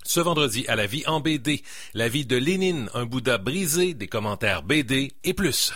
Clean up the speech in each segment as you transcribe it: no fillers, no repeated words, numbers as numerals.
Ce vendredi à La Vie en BD, la vie de Lénine, un Bouddha brisé, des commentaires BD et plus.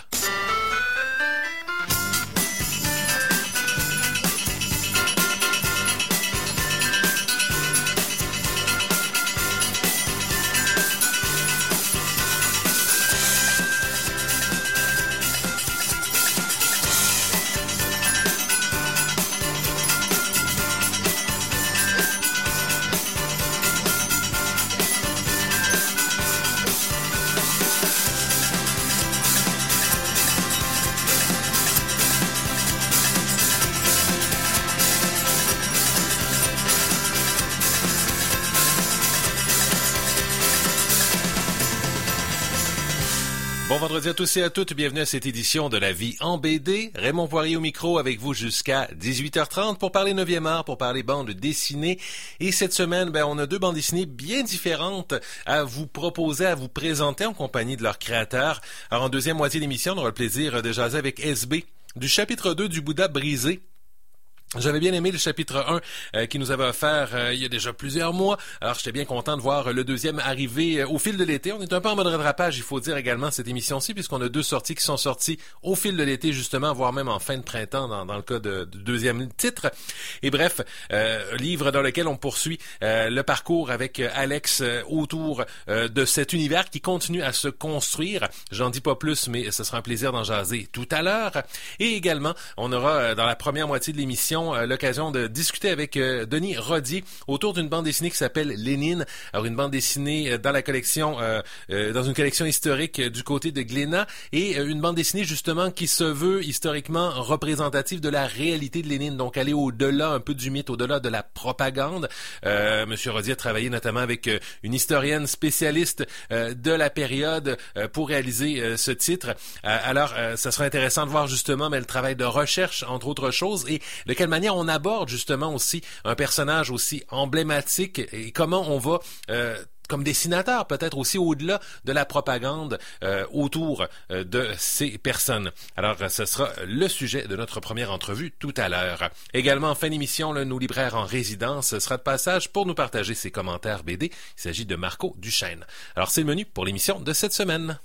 Bon vendredi à tous et à toutes, bienvenue à cette édition de La Vie en BD. Raymond Poirier au micro avec vous jusqu'à 18h30 pour parler 9e art, pour parler bande dessinée. Et cette semaine, on a deux bandes dessinées bien différentes à vous proposer, à vous présenter en compagnie de leurs créateurs. Alors en deuxième moitié d'émission, on aura le plaisir de jaser avec SB du chapitre 2 du Bouddha brisé. J'avais bien aimé le chapitre 1 qui nous avait offert il y a déjà plusieurs mois. Alors, j'étais bien content de voir le deuxième arriver au fil de l'été. On est un peu en mode rattrapage, il faut dire également, cette émission-ci, puisqu'on a deux sorties qui sont sorties au fil de l'été, justement, voire même en fin de printemps, dans le cas du deuxième titre. Et bref, livre dans lequel on poursuit le parcours avec Alex autour de cet univers qui continue à se construire. J'en dis pas plus, mais ce sera un plaisir d'en jaser tout à l'heure. Et également, on aura, dans la première moitié de l'émission, l'occasion de discuter avec Denis Rodier autour d'une bande dessinée qui s'appelle Lénine. Alors une bande dessinée dans la collection, dans une collection historique du côté de Glénat, et une bande dessinée justement qui se veut historiquement représentative de la réalité de Lénine, donc aller au-delà un peu du mythe, au-delà de la propagande. Monsieur Rodier a travaillé notamment avec une historienne spécialiste de la période pour réaliser ce titre. Alors ça sera intéressant de voir justement le travail de recherche entre autres choses, et de quelle manière on aborde justement aussi un personnage aussi emblématique et comment on va comme dessinateur, peut-être aussi au-delà de la propagande autour de ces personnes. Alors, ce sera le sujet de notre première entrevue tout à l'heure. Également, en fin d'émission, nos libraires en résidence sera de passage pour nous partager ses commentaires BD. Il s'agit de Marco Duchesne. Alors, c'est le menu pour l'émission de cette semaine.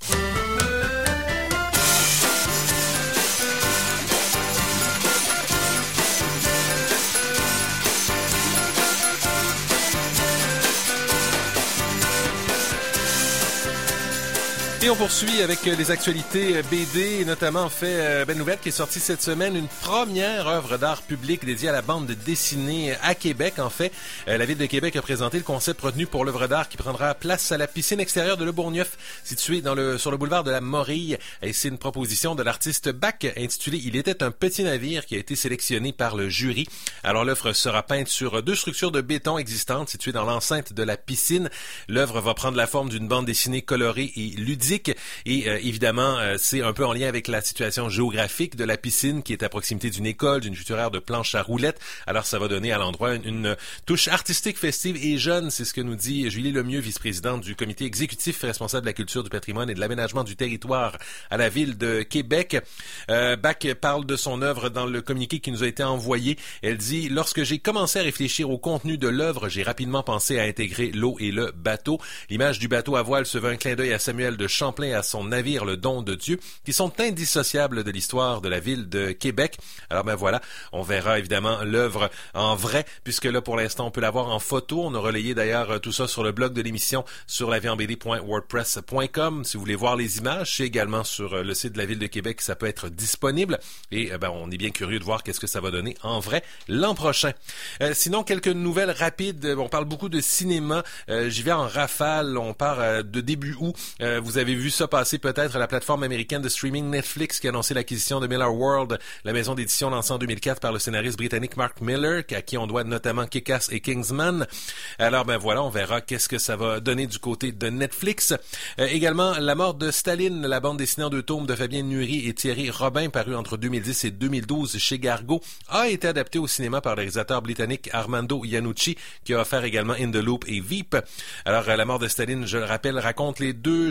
Et on poursuit avec les actualités BD, notamment en fait Belle Nouvelle qui est sortie cette semaine, une première œuvre d'art public dédiée à la bande dessinée à Québec. En fait, la Ville de Québec a présenté le concept retenu pour l'œuvre d'art qui prendra place à la piscine extérieure de Le Bourgneuf, située sur le boulevard de la Morille. Et c'est une proposition de l'artiste Bach intitulée « Il était un petit navire » qui a été sélectionné par le jury. Alors l'œuvre sera peinte sur deux structures de béton existantes situées dans l'enceinte de la piscine. L'œuvre va prendre la forme d'une bande dessinée colorée et ludique. Et évidemment, c'est un peu en lien avec la situation géographique de la piscine qui est à proximité d'une école, d'une future aire de planche à roulettes. Alors ça va donner à l'endroit une touche artistique, festive et jeune. C'est ce que nous dit Julie Lemieux, vice-présidente du comité exécutif responsable de la culture, du patrimoine et de l'aménagement du territoire à la Ville de Québec. Bach parle de son œuvre dans le communiqué qui nous a été envoyé. Elle dit « Lorsque j'ai commencé à réfléchir au contenu de l'œuvre, j'ai rapidement pensé à intégrer l'eau et le bateau. L'image du bateau à voile se veut un clin d'œil à Samuel de Champlain à son navire Le Don de Dieu, qui sont indissociables de l'histoire de la Ville de Québec. » Alors voilà, on verra évidemment l'œuvre en vrai, puisque là pour l'instant on peut la voir en photo. On a relayé d'ailleurs tout ça sur le blog de l'émission sur lavienbd.wordpress.com. Si vous voulez voir les images, c'est également sur le site de la Ville de Québec, ça peut être disponible. Et on est bien curieux de voir qu'est-ce que ça va donner en vrai l'an prochain. Sinon, quelques nouvelles rapides. On parle beaucoup de cinéma. J'y vais en rafale. On part de début août. Vous avez vu ça passer peut-être à la plateforme américaine de streaming Netflix qui a annoncé l'acquisition de Miller World, la maison d'édition lancée en 2004 par le scénariste britannique Mark Miller, à qui on doit notamment Kick-Ass et Kingsman. Alors voilà, on verra qu'est-ce que ça va donner du côté de Netflix. Également, La mort de Staline, la bande dessinée en 2 tomes de Fabien Nury et Thierry Robin, paru entre 2010 et 2012 chez Gargo, a été adapté au cinéma par le réalisateur britannique Armando Iannucci, qui a offert également In the Loop et Veep. Alors, La mort de Staline, je le rappelle, raconte les 2 jours ayant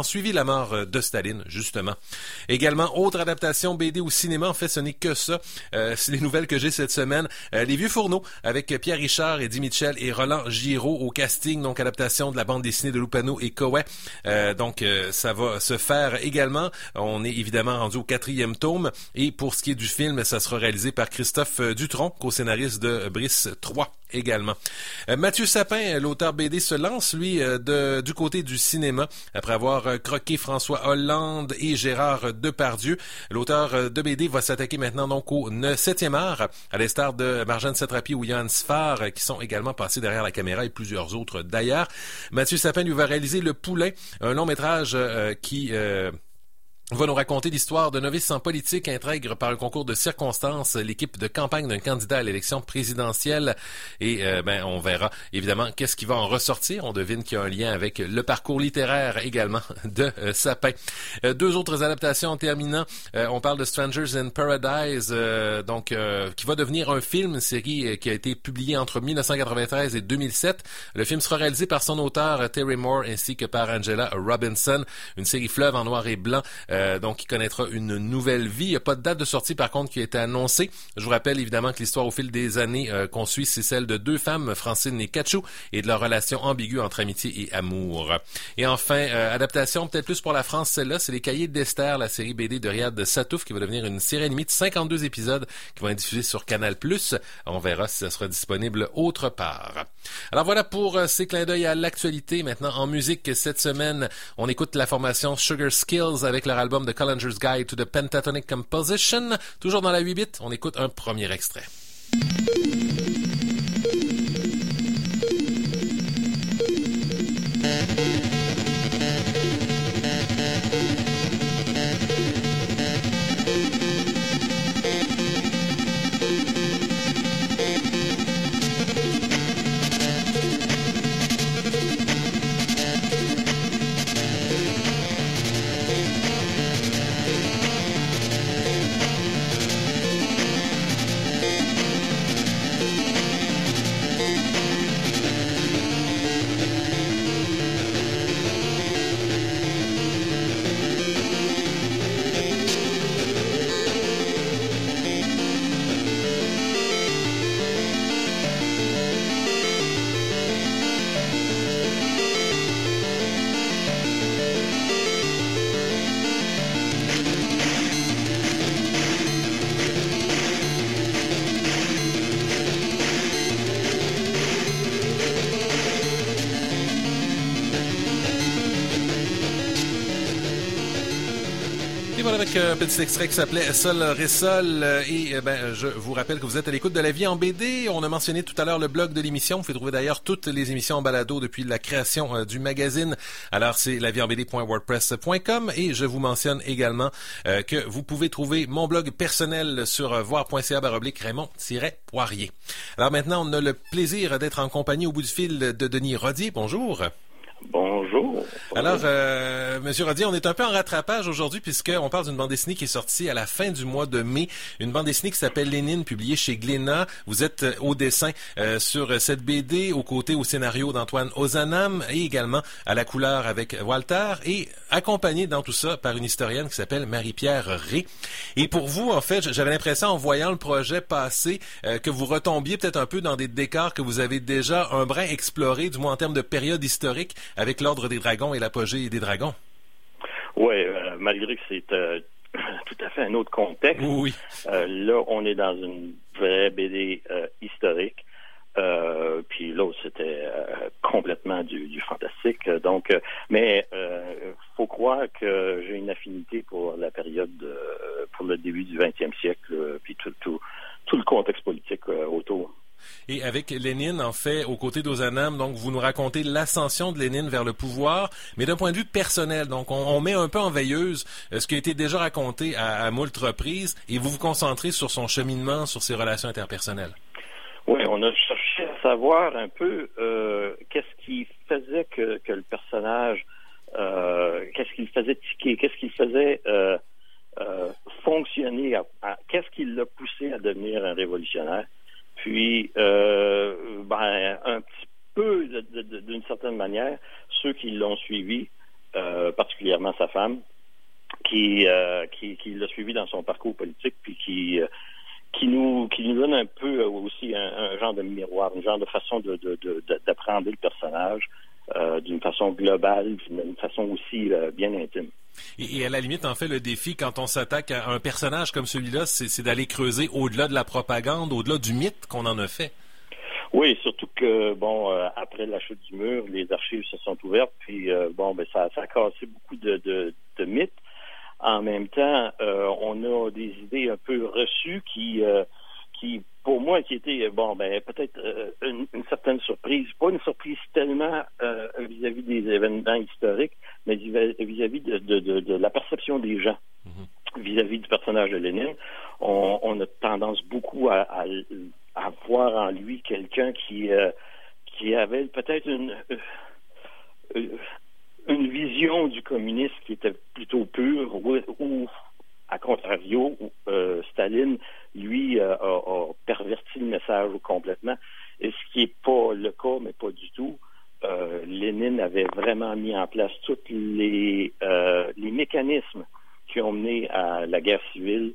suivi la mort de Staline, justement. Également, autre adaptation BD au cinéma, en fait, ce n'est que ça. C'est les nouvelles que j'ai cette semaine. Les Vieux Fourneaux, avec Pierre Richard, Eddie Mitchell et Roland Giraud au casting, donc adaptation de la bande dessinée de Lupano et Coët. Ça va se faire également. On est évidemment rendu au 4e tome. Et pour ce qui est du film, ça sera réalisé par Christophe Dutronc, co-scénariste de Brice 3 également. Mathieu Sapin, l'auteur BD, se lance, lui, du côté du cinéma, après avoir croqué François Hollande et Gérard Depardieu. L'auteur de BD va s'attaquer maintenant donc au 7e art, à l'instar de Marjane Satrapi ou Yann Sfar, qui sont également passés derrière la caméra, et plusieurs autres d'ailleurs. Mathieu Sapin, lui, va réaliser Le Poulain, un long métrage qui va nous raconter l'histoire de novice en politique intègre par un concours de circonstances l'équipe de campagne d'un candidat à l'élection présidentielle. Et on verra évidemment qu'est-ce qui va en ressortir. On devine qu'il y a un lien avec le parcours littéraire également de Sapin. Deux autres adaptations en terminant. On parle de Strangers in Paradise, qui va devenir un film, une série qui a été publiée entre 1993 et 2007. Le film sera réalisé par son auteur Terry Moore ainsi que par Angela Robinson. Une série fleuve en noir et blanc. Qui connaîtra une nouvelle vie. Il n'y a pas de date de sortie, par contre, qui a été annoncée. Je vous rappelle évidemment que l'histoire au fil des années qu'on suit, c'est celle de deux femmes, Francine et Cachou, et de leur relation ambiguë entre amitié et amour. Et enfin, adaptation peut-être plus pour la France, celle-là, c'est Les Cahiers d'Esther, la série BD de Riyad Satouf, qui va devenir une série animée de 52 épisodes qui vont être diffusés sur Canal+. On verra si ça sera disponible autre part. Alors voilà pour ces clins d'œil à l'actualité. Maintenant, en musique, cette semaine, on écoute la formation Sugar Skills avec leur album The Collinger's Guide to the Pentatonic Composition. Toujours dans la 8-bit, on écoute un premier extrait. Avec un petit extrait qui s'appelait Sol Ré Sol je vous rappelle que vous êtes à l'écoute de La Vie en BD. On a mentionné tout à l'heure le blog de l'émission. Vous pouvez trouver d'ailleurs toutes les émissions en balado depuis la création du magazine. Alors c'est lavieenbd.wordpress.com et je vous mentionne également que vous pouvez trouver mon blog personnel sur voir.ca/Raymond-Poirier. Alors maintenant, on a le plaisir d'être en compagnie au bout du fil de Denis Rodier. Bonjour. Bonjour. Alors, Monsieur Rodier, on est un peu en rattrapage aujourd'hui puisqu'on parle d'une bande dessinée qui est sortie à la fin du mois de mai. Une bande dessinée qui s'appelle Lénine, publiée chez Glénat. Vous êtes au dessin sur cette BD, aux côtés au scénario d'Antoine Ozanam et également à la couleur avec Walter et accompagné dans tout ça par une historienne qui s'appelle Marie-Pierre Ré. Et pour vous, en fait, j'avais l'impression en voyant le projet passer que vous retombiez peut-être un peu dans des décors que vous avez déjà un brin exploré, du moins en termes de période historique, avec l'Ordre des Dragons et l'apogée des Dragons. Oui, malgré que c'est tout à fait un autre contexte. Oui. Là, on est dans une vraie BD historique. Puis l'autre, c'était complètement du fantastique. Donc, mais faut croire que j'ai une affinité pour la période, pour le début du 20e siècle, puis tout le contexte politique autour. Et avec Lénine, en fait, aux côtés d'Ozanam, donc vous nous racontez l'ascension de Lénine vers le pouvoir, mais d'un point de vue personnel. Donc on met un peu en veilleuse ce qui a été déjà raconté à moult reprises, et vous vous concentrez sur son cheminement, sur ses relations interpersonnelles. Oui, on a cherché à savoir un peu qu'est-ce qui faisait que le personnage, qu'est-ce qu'il faisait tiquer, qu'est-ce qu'il faisait fonctionner, qu'est-ce qui l'a poussé à devenir un révolutionnaire. Puis, un petit peu, d'une certaine manière, ceux qui l'ont suivi particulièrement sa femme, qui l'a suivi dans son parcours politique, puis qui nous donne un peu aussi un genre de miroir, une genre de façon d'apprendre le personnage d'une façon globale, d'une façon aussi bien intime. Et à la limite, en fait, le défi, quand on s'attaque à un personnage comme celui-là, c'est d'aller creuser au-delà de la propagande, au-delà du mythe qu'on en a fait. Oui, surtout que, après la chute du mur, les archives se sont ouvertes, puis ça a cassé beaucoup de mythes. En même temps, on a des idées un peu reçues qui pour moi, qui étaient peut-être une certaine surprise. Pas une surprise tellement vis-à-vis des événements historiques, mais vis-à-vis de la perception des gens vis-à-vis du personnage de Lénine. On a tendance beaucoup à voir en lui quelqu'un qui avait peut-être une vision du communisme qui était plutôt pure, ou à contrario, Staline, lui, a perverti le message complètement. Et ce qui n'est pas le cas, mais pas du tout. Lénine avait vraiment mis en place tous les mécanismes qui ont mené à la guerre civile,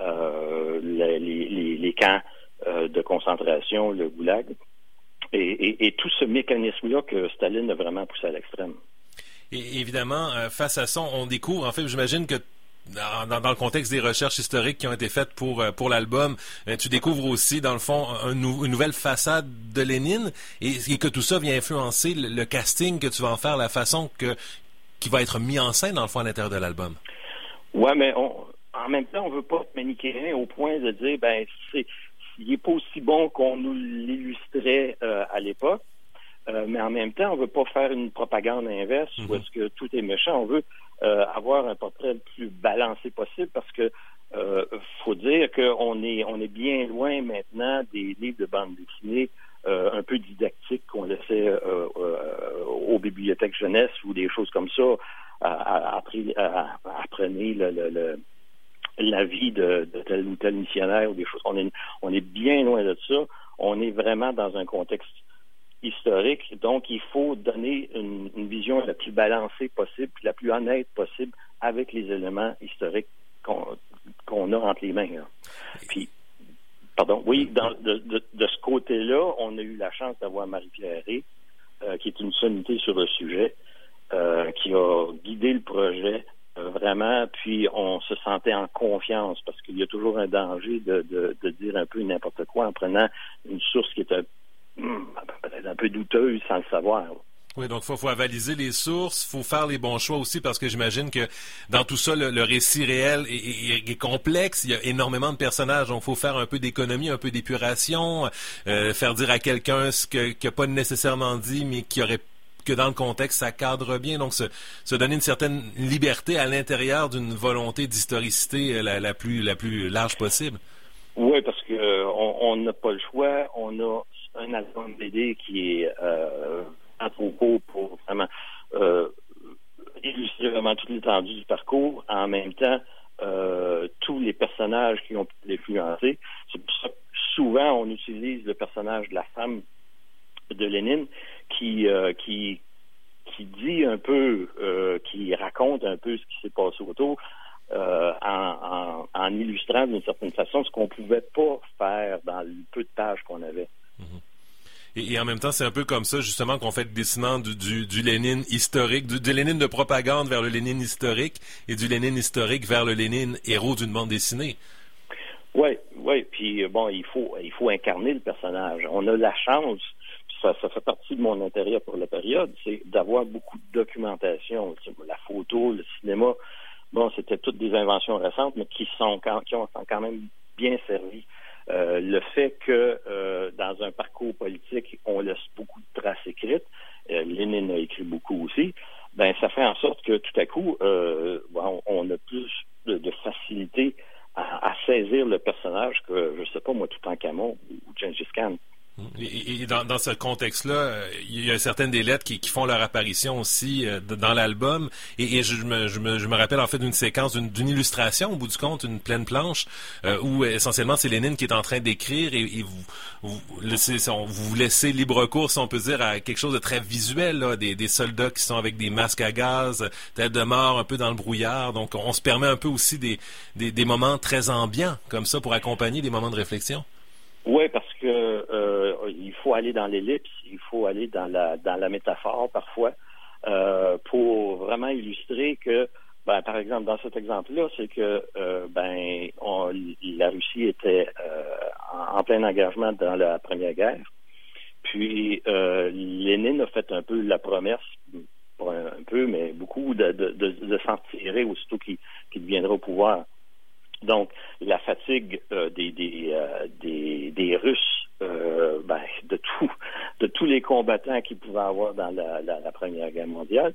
les camps de concentration, le goulag, et tout ce mécanisme-là que Staline a vraiment poussé à l'extrême. Et évidemment, face à ça, on découvre, en fait, j'imagine que dans le contexte des recherches historiques qui ont été faites pour l'album, tu découvres aussi, dans le fond, une nouvelle façade de Lénine, et que tout ça vient influencer le casting que tu vas en faire, la façon qui va être mis en scène, dans le fond, à l'intérieur de l'album. Ouais, mais en même temps, on veut pas être manichéen au point de dire, il n'est pas aussi bon qu'on nous l'illustrait à l'époque. Mais en même temps, on veut pas faire une propagande inverse où est-ce que tout est méchant. On veut avoir un portrait le plus balancé possible parce que faut dire qu'on est bien loin maintenant des livres de bande dessinée un peu didactiques qu'on laissait aux bibliothèques jeunesse ou des choses comme ça. Apprenez la vie de tel ou tel missionnaire ou des choses. On est bien loin de ça. On est vraiment dans un contexte historique, donc il faut donner une vision la plus balancée possible, puis la plus honnête possible avec les éléments historiques qu'on a entre les mains. Là. Puis, de ce côté-là, on a eu la chance d'avoir Marie-Pierre Ré, qui est une sommité sur le sujet, qui a guidé le projet vraiment, puis on se sentait en confiance, parce qu'il y a toujours un danger de dire un peu n'importe quoi en prenant une source qui est peut-être un peu douteuse sans le savoir. Oui, donc faut avaliser les sources, faut faire les bons choix aussi, parce que j'imagine que dans tout ça, le récit réel est complexe, il y a énormément de personnages, donc faut faire un peu d'économie, un peu d'épuration, faire dire à quelqu'un ce qu'il n'a pas nécessairement dit, mais que dans le contexte, ça cadre bien, donc se donner une certaine liberté à l'intérieur d'une volonté d'historicité la plus large possible. Oui, parce que on n'a pas le choix, on a un album BD qui est trop court pour vraiment illustrer vraiment toute l'étendue du parcours. En même temps, tous les personnages qui ont pu l'influencer. C'est pour ça que souvent on utilise le personnage de la femme de Lénine qui dit un peu, qui raconte un peu ce qui s'est passé autour. En illustrant d'une certaine façon ce qu'on pouvait pas faire dans le peu de pages qu'on avait. Et en même temps, c'est un peu comme ça, justement, qu'on fait le glissement du Lénine historique, du Lénine de propagande vers le Lénine historique, et du Lénine historique vers le Lénine héros d'une bande dessinée. Oui. Puis il faut incarner le personnage. On a la chance, ça fait partie de mon intérêt pour la période, c'est d'avoir beaucoup de documentation, la photo, le cinéma. C'était toutes des inventions récentes, mais qui ont quand même bien servi. Le fait que dans un parcours politique, on laisse beaucoup de traces écrites, Lénine a écrit beaucoup aussi, ça fait en sorte que tout à coup, on a plus de facilité à saisir le personnage que, je sais pas moi, Toutankhamon ou Gengis Khan. Et dans ce contexte-là, il y a certaines des lettres qui font leur apparition aussi dans l'album. Et je me rappelle en fait d'une séquence, d'une illustration, au bout du compte, une pleine planche, où essentiellement c'est Lénine qui est en train d'écrire et vous laissez libre cours, si on peut dire, à quelque chose de très visuel, là, des soldats qui sont avec des masques à gaz, tête de mort, un peu dans le brouillard. Donc on se permet un peu aussi des moments très ambiants comme ça pour accompagner des moments de réflexion. Oui, parce que il faut aller dans l'ellipse, il faut aller dans la métaphore parfois pour vraiment illustrer que, par exemple, dans cet exemple-là, c'est que la Russie était en plein engagement dans la Première Guerre. Puis Lénine a fait un peu la promesse, pas un peu, mais beaucoup, de s'en tirer aussitôt qu'il deviendra au pouvoir. Donc, la fatigue des Russes, de tous les combattants qu'ils pouvaient avoir dans la Première Guerre mondiale,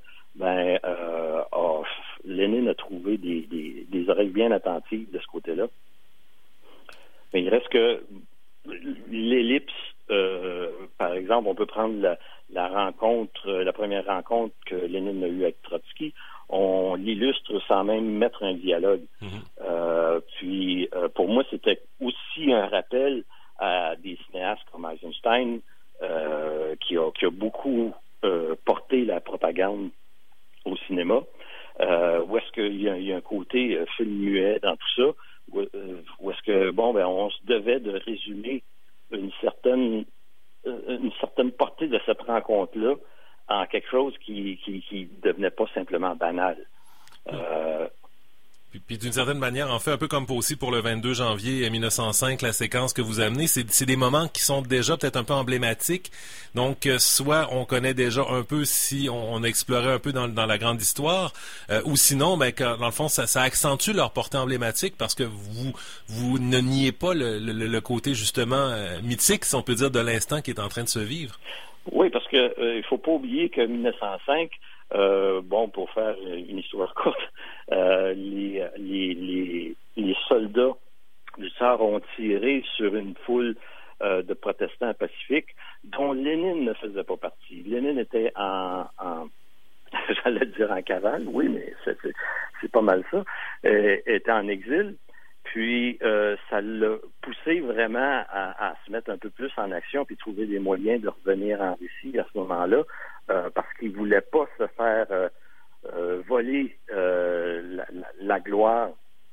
Lénine a trouvé des oreilles bien attentives de ce côté-là. Mais il reste que l'ellipse, par exemple, on peut prendre la première rencontre que Lénine a eue avec Trotsky. On l'illustre sans même mettre un dialogue. Puis, pour moi, c'était aussi un rappel à des cinéastes comme Eisenstein, qui a beaucoup porté la propagande au cinéma, où est-ce qu'il y a un côté film muet dans tout ça, où est-ce que, on se devait de résumer une certaine portée de cette rencontre-là en quelque chose qui devenait pas simplement banal. Puis d'une certaine manière, en fait, un peu comme aussi pour le 22 janvier 1905, la séquence que vous amenez, c'est des moments qui sont déjà peut-être un peu emblématiques. Donc, soit on connaît déjà un peu si on a exploré un peu dans la grande histoire, ou sinon, dans le fond, ça accentue leur portée emblématique parce que vous ne niez pas le côté justement mythique, si on peut dire, de l'instant qui est en train de se vivre. Oui, parce que il faut pas oublier que 1905, pour faire une histoire courte, les soldats du tsar ont tiré sur une foule de protestants pacifiques dont Lénine ne faisait pas partie. Lénine était j'allais dire en cavale, oui, mais c'est pas mal ça, était en exil. Puis, ça l'a poussé vraiment à se mettre un peu plus en action puis trouver des moyens de revenir en Russie à ce moment-là, parce qu'il ne voulait pas se faire voler la gloire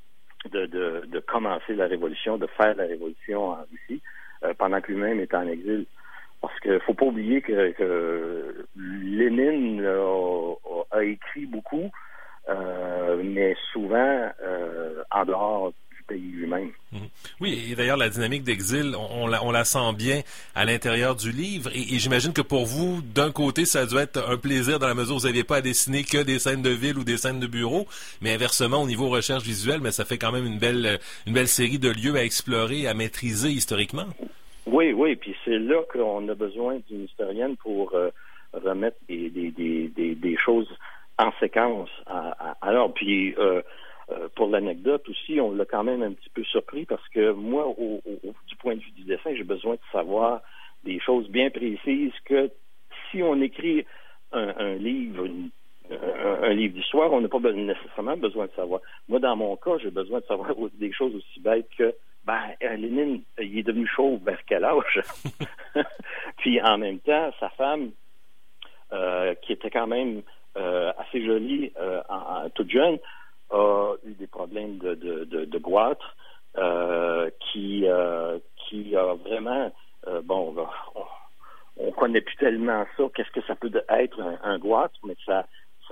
de commencer la révolution, de faire la révolution en Russie, pendant que lui-même était en exil. Parce qu'il ne faut pas oublier que Lénine a écrit beaucoup, mais souvent en dehors pays lui-même. Oui, et d'ailleurs, la dynamique d'exil, on la sent bien à l'intérieur du livre. Et j'imagine que pour vous, d'un côté, ça a dû être un plaisir dans la mesure où vous n'aviez pas à dessiner que des scènes de ville ou des scènes de bureau, mais inversement, au niveau recherche visuelle, mais ça fait quand même une belle série de lieux à explorer, à maîtriser historiquement. Oui, puis c'est là qu'on a besoin d'une historienne pour remettre des choses en séquence. Alors, puis pour l'anecdote aussi, on l'a quand même un petit peu surpris parce que moi, du point de vue du dessin, j'ai besoin de savoir des choses bien précises que si on écrit un livre, un livre d'histoire, on n'a pas nécessairement besoin de savoir. Moi, dans mon cas, j'ai besoin de savoir des choses aussi bêtes que Lénine, il est devenu chauve vers quel âge? Puis en même temps, sa femme, qui était quand même assez jolie, toute jeune, a eu des problèmes de goitre, qui a vraiment, on connaît plus tellement ça, qu'est-ce que ça peut être un goitre, mais ça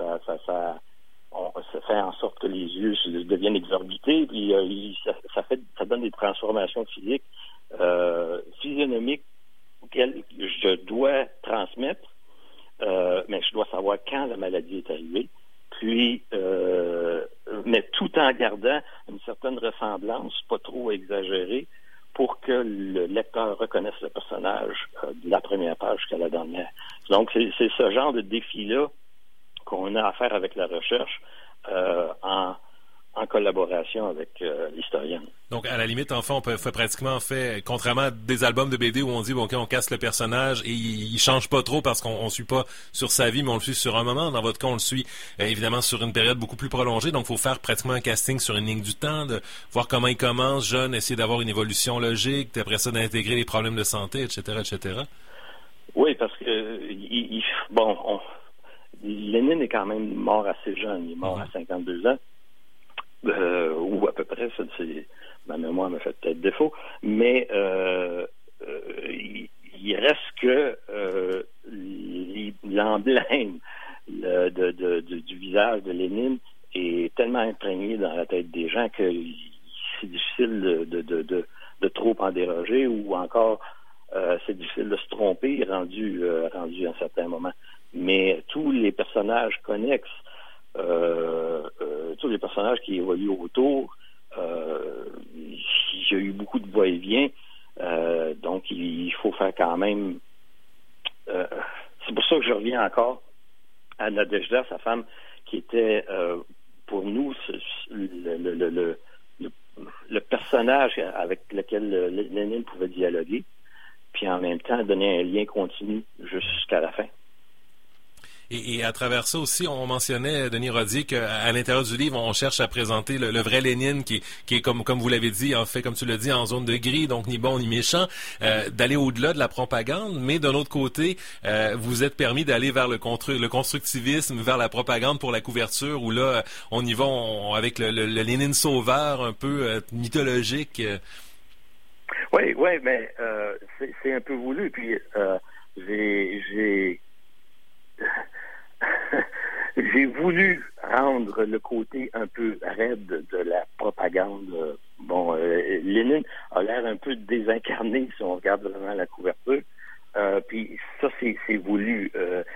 fait en sorte que les yeux deviennent exorbités, puis ça donne des transformations physiques, physionomiques auxquelles je dois transmettre, mais je dois savoir quand la maladie est arrivée. Puis, mais tout en gardant une certaine ressemblance, pas trop exagérée, pour que le lecteur reconnaisse le personnage de la première page jusqu'à la dernière. Donc, c'est ce genre de défi-là qu'on a à faire avec la recherche en en collaboration avec l'historienne. Donc, à la limite, en fait, on peut pratiquement contrairement à des albums de BD où on dit, bon, OK, on casse le personnage et il change pas trop parce qu'on suit pas sur sa vie, mais on le suit sur un moment. Dans votre cas, on le suit, évidemment, sur une période beaucoup plus prolongée. Donc, il faut faire pratiquement un casting sur une ligne du temps, de voir comment il commence, jeune, essayer d'avoir une évolution logique, après ça, d'intégrer les problèmes de santé, etc., etc. Oui, parce que, Lénine est quand même mort assez jeune. Il est mort à 52 ans. Ou à peu près, ma mémoire me fait peut-être défaut, mais il reste que l'emblème du visage de Lénine est tellement imprégné dans la tête des gens que c'est difficile de trop en déroger, ou encore c'est difficile de se tromper rendu à un certain moment. Mais tous les personnages connexes, tous les personnages qui évoluent autour, il y a eu beaucoup de va-et-vient, donc il faut faire quand même... c'est pour ça que je reviens encore à Nadejda, sa femme, qui était pour nous le personnage avec lequel Lénine pouvait dialoguer, puis en même temps donner un lien continu jusqu'à la fin. Et à travers ça aussi, on mentionnait, Denis Rodier, qu'à l'intérieur du livre, on cherche à présenter le vrai Lénine qui est comme vous l'avez dit, en fait, comme tu l'as dit, en zone de gris, donc ni bon ni méchant, d'aller au-delà de la propagande, mais d'un autre côté, vous êtes permis d'aller vers le constructivisme, vers la propagande pour la couverture, où là, on y va avec le Lénine sauveur un peu mythologique. Oui, mais c'est un peu voulu, puis j'ai voulu rendre le côté un peu raide de la propagande. Lénine a l'air un peu désincarné si on regarde vraiment la couverture. Puis ça, c'est voulu.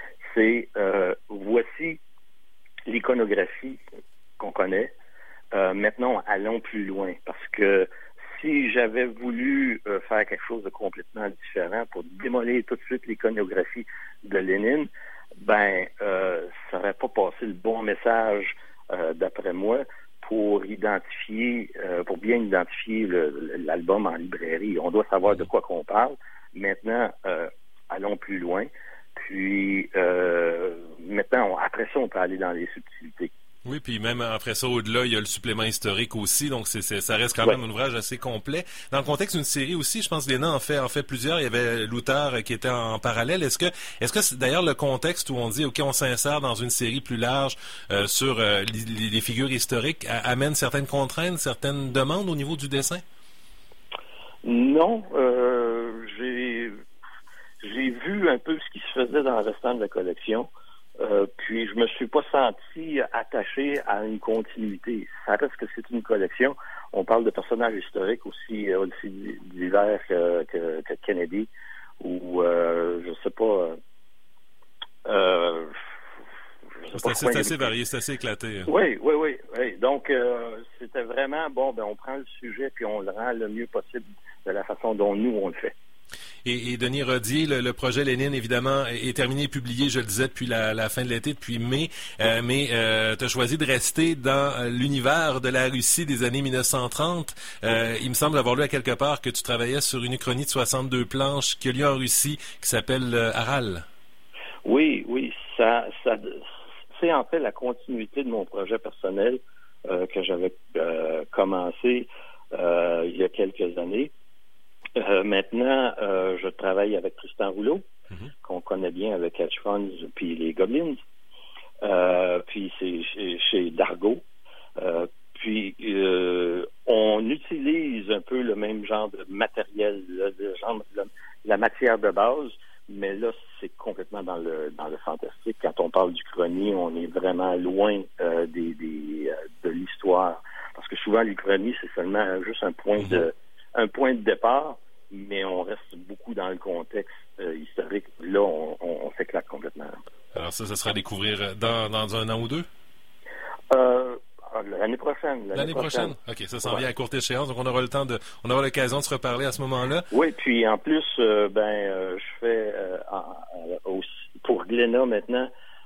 Voici l'iconographie qu'on connaît. Maintenant, allons plus loin, parce que si j'avais voulu faire quelque chose de complètement différent pour démolir tout de suite l'iconographie de Lénine, ça n'aurait pas passé le bon message, d'après moi, pour bien identifier l'album en librairie. On doit savoir de quoi qu'on parle. Maintenant, allons plus loin. Puis, maintenant, après ça, on peut aller dans les subtilités. Oui, puis même après ça, au-delà, il y a le supplément historique aussi, donc ça reste quand même un ouvrage assez complet. Dans le contexte d'une série aussi, je pense que Léna en fait plusieurs. Il y avait Luther qui était en parallèle. Est-ce que d'ailleurs le contexte où on dit OK, on s'insère dans une série plus large sur les figures historiques amène certaines contraintes, certaines demandes au niveau du dessin? Non, j'ai vu un peu ce qui se faisait dans le restant de la collection. Puis je me suis pas senti attaché à une continuité. Ça reste que c'est une collection. On parle de personnages historiques aussi divers que Kennedy, ou je sais pas. C'est assez varié, c'est assez éclaté. Oui. Donc c'était vraiment on prend le sujet puis on le rend le mieux possible de la façon dont nous on le fait. Et Denis Rodier, le projet Lénine, évidemment, est terminé et publié, je le disais, depuis la fin de l'été, depuis mai. Mais tu as choisi de rester dans l'univers de la Russie des années 1930. Il me semble avoir lu à quelque part que tu travaillais sur une uchronie de 62 planches qui a lieu en Russie, qui s'appelle Aral. Oui, ça c'est en fait la continuité de mon projet personnel que j'avais commencé il y a quelques années. Maintenant, je travaille avec Tristan Rouleau, qu'on connaît bien avec Hedge Funds puis les Goblins. Puis c'est chez Dargaud. Puis on utilise un peu le même genre de matériel, la matière de base, mais là c'est complètement dans le fantastique. Quand on parle d'Uchronie, on est vraiment loin de l'histoire, parce que souvent l'Uchronie c'est seulement juste un point de départ, mais on reste beaucoup dans le contexte historique. Là, on s'éclate complètement. Alors ça sera à découvrir dans un an ou deux? L'année prochaine. L'année prochaine? OK, ça s'en vient à courte échéance, donc on aura l'occasion de se reparler à ce moment-là. Oui, puis en plus, je fais pour Glénat maintenant,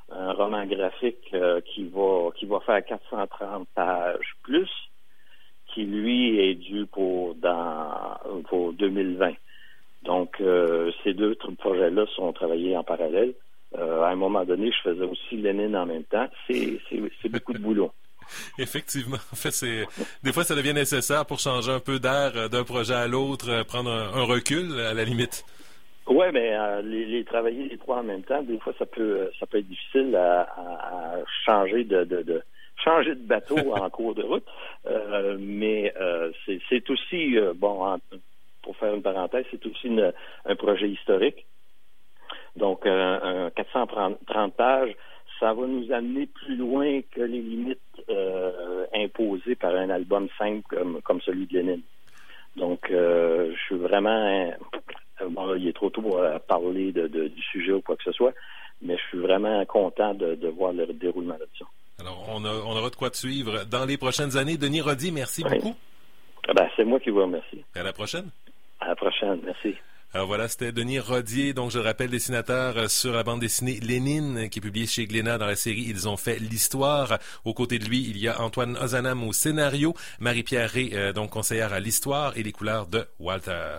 un roman graphique qui va faire 430 pages plus, qui lui est dû pour 2020. Donc ces deux projets-là sont travaillés en parallèle. À un moment donné, je faisais aussi Lénine en même temps. C'est beaucoup de boulot. Effectivement. En fait, des fois, ça devient nécessaire pour changer un peu d'air d'un projet à l'autre, prendre un recul, à la limite. Ouais, mais les travailler les trois en même temps, des fois, ça peut être difficile à changer changer de bateau en cours de route. Mais c'est aussi, pour faire une parenthèse, c'est aussi un projet historique. Donc, un 430 pages, ça va nous amener plus loin que les limites imposées par un album simple comme celui de Lénine. Donc, je suis vraiment... il est trop tôt pour parler du sujet ou quoi que ce soit, mais je suis vraiment content de voir le déroulement de ça. Alors, on aura de quoi te suivre dans les prochaines années. Denis Roddy, merci beaucoup. C'est moi qui vous remercie. À la prochaine. À la prochaine, merci. Alors voilà, c'était Denis Roddy, donc je le rappelle, dessinateur sur la bande dessinée Lénine, qui est publiée chez Glénat dans la série Ils ont fait l'histoire. Aux côtés de lui, il y a Antoine Ozanam au scénario, Marie-Pierre Rey, donc conseillère à l'histoire, et les couleurs de Walter.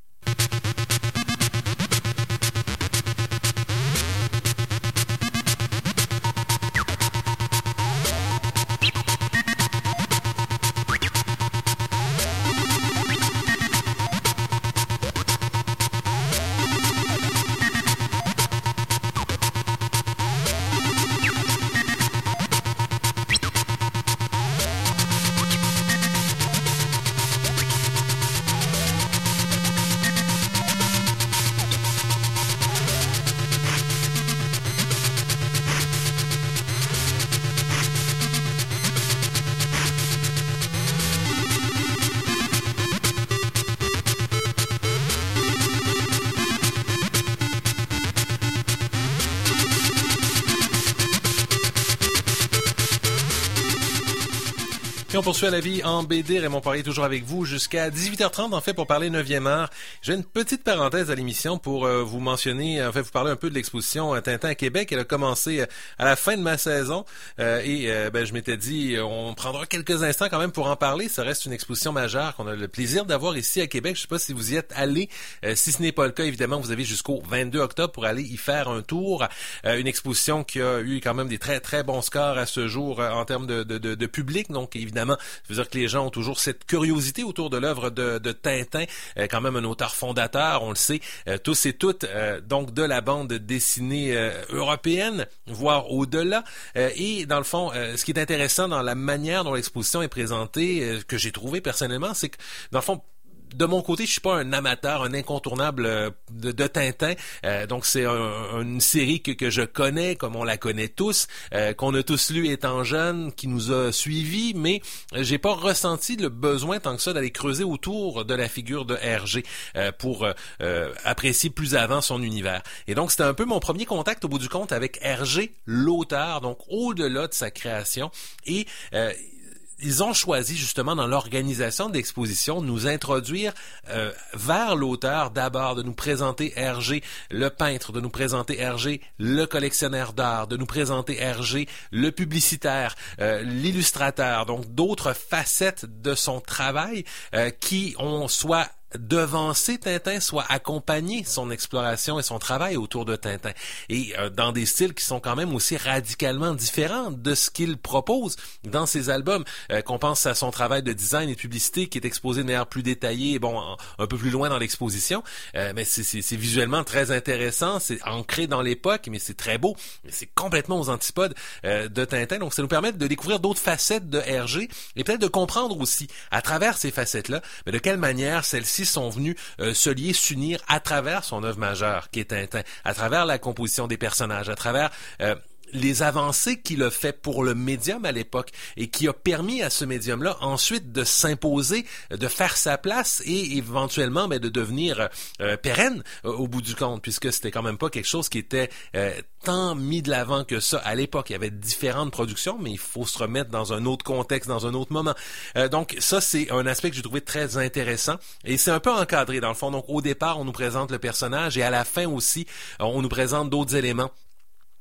Et on poursuit à la vie en BD. Raymond Poirier toujours avec vous jusqu'à 18h30, en fait, pour parler 9e art. J'ai une petite parenthèse à l'émission pour vous mentionner, en fait, vous parler un peu de l'exposition Tintin à Québec. Elle a commencé à la fin de ma saison je m'étais dit, on prendra quelques instants quand même pour en parler. Ça reste une exposition majeure qu'on a le plaisir d'avoir ici à Québec. Je sais pas si vous y êtes allé. Si ce n'est pas le cas, évidemment, vous avez jusqu'au 22 octobre pour aller y faire un tour. Une exposition qui a eu quand même des très, très bons scores à ce jour en termes de public. Donc, évidemment, ça veut dire que les gens ont toujours cette curiosité autour de l'œuvre de Tintin, quand même un auteur fondateur, on le sait, tous et toutes, donc de la bande dessinée européenne, voire au-delà. Et dans le fond, ce qui est intéressant dans la manière dont l'exposition est présentée, que j'ai trouvé personnellement, c'est que, dans le fond, de mon côté, je suis pas un amateur, un incontournable de Tintin. Donc c'est une série que je connais, comme on la connaît tous, qu'on a tous lu étant jeune, qui nous a suivis, mais j'ai pas ressenti le besoin tant que ça d'aller creuser autour de la figure de Hergé pour apprécier plus avant son univers. Et donc c'était un peu mon premier contact au bout du compte avec Hergé, l'auteur, donc au-delà de sa création. Et ils ont choisi justement dans l'organisation de l'exposition de nous introduire vers l'auteur d'abord, de nous présenter Hergé, le peintre, de nous présenter Hergé, le collectionneur d'art, de nous présenter Hergé, le publicitaire, l'illustrateur, donc d'autres facettes de son travail qui ont soit devancer Tintin, soit accompagner son exploration et son travail autour de Tintin. Et dans des styles qui sont quand même aussi radicalement différents de ce qu'il propose dans ses albums. Qu'on pense à son travail de design et de publicité qui est exposé de manière plus détaillée, un peu plus loin dans l'exposition. Mais c'est visuellement très intéressant, c'est ancré dans l'époque, mais c'est très beau. Mais c'est complètement aux antipodes de Tintin. Donc ça nous permet de découvrir d'autres facettes de Hergé et peut-être de comprendre aussi, à travers ces facettes-là, mais de quelle manière celles-ci sont venus se lier, s'unir à travers son œuvre majeure qui est Tintin, à travers la composition des personnages, à travers les avancées qu'il a fait pour le médium à l'époque et qui a permis à ce médium-là ensuite de s'imposer, de faire sa place et éventuellement de devenir pérenne au bout du compte, puisque c'était quand même pas quelque chose qui était tant mis de l'avant que ça à l'époque. Il y avait différentes productions, mais il faut se remettre dans un autre contexte, dans un autre moment. Donc ça, c'est un aspect que j'ai trouvé très intéressant et c'est un peu encadré dans le fond. Donc au départ, on nous présente le personnage et à la fin aussi, on nous présente d'autres éléments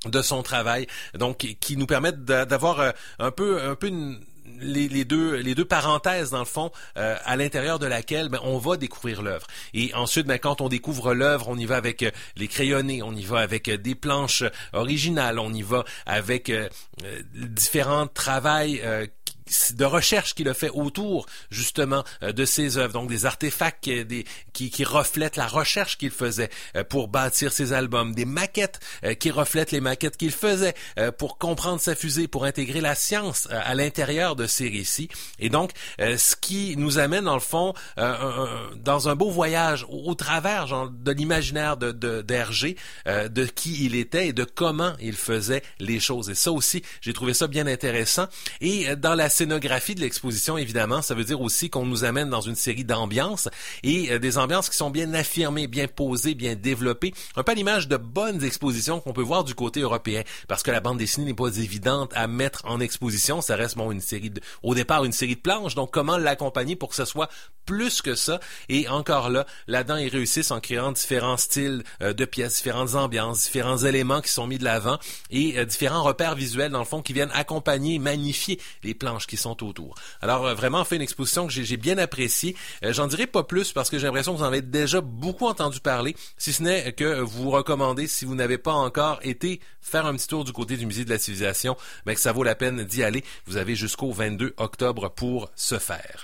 de son travail, donc qui nous permettent d'avoir un peu les deux parenthèses dans le fond à l'intérieur de laquelle on va découvrir l'œuvre. Et ensuite quand on découvre l'œuvre, on y va avec les crayonnés, on y va avec des planches originales, on y va avec différents travails de recherche qu'il a fait autour justement de ses œuvres, donc des artefacts qui reflètent la recherche qu'il faisait pour bâtir ses albums, des maquettes qui reflètent les maquettes qu'il faisait pour comprendre sa fusée, pour intégrer la science à l'intérieur de ses récits. Et donc ce qui nous amène dans le fond dans un beau voyage au travers de l'imaginaire d'Hergé, de qui il était et de comment il faisait les choses. Et ça aussi, j'ai trouvé ça bien intéressant. Et dans la scénographie de l'exposition, évidemment, ça veut dire aussi qu'on nous amène dans une série d'ambiances et des ambiances qui sont bien affirmées, bien posées, bien développées, un peu à l'image de bonnes expositions qu'on peut voir du côté européen, parce que la bande dessinée n'est pas évidente à mettre en exposition, ça reste au départ une série de planches, donc comment l'accompagner pour que ce soit plus que ça, et encore là-dedans, ils réussissent en créant différents styles de pièces, différentes ambiances, différents éléments qui sont mis de l'avant et différents repères visuels, dans le fond, qui viennent accompagner, magnifier les planches qui sont autour. Alors, vraiment, on fait une exposition que j'ai bien appréciée. J'en dirai pas plus parce que j'ai l'impression que vous en avez déjà beaucoup entendu parler, si ce n'est que vous recommandez, si vous n'avez pas encore été faire un petit tour du côté du Musée de la Civilisation, mais que ça vaut la peine d'y aller. Vous avez jusqu'au 22 octobre pour ce faire.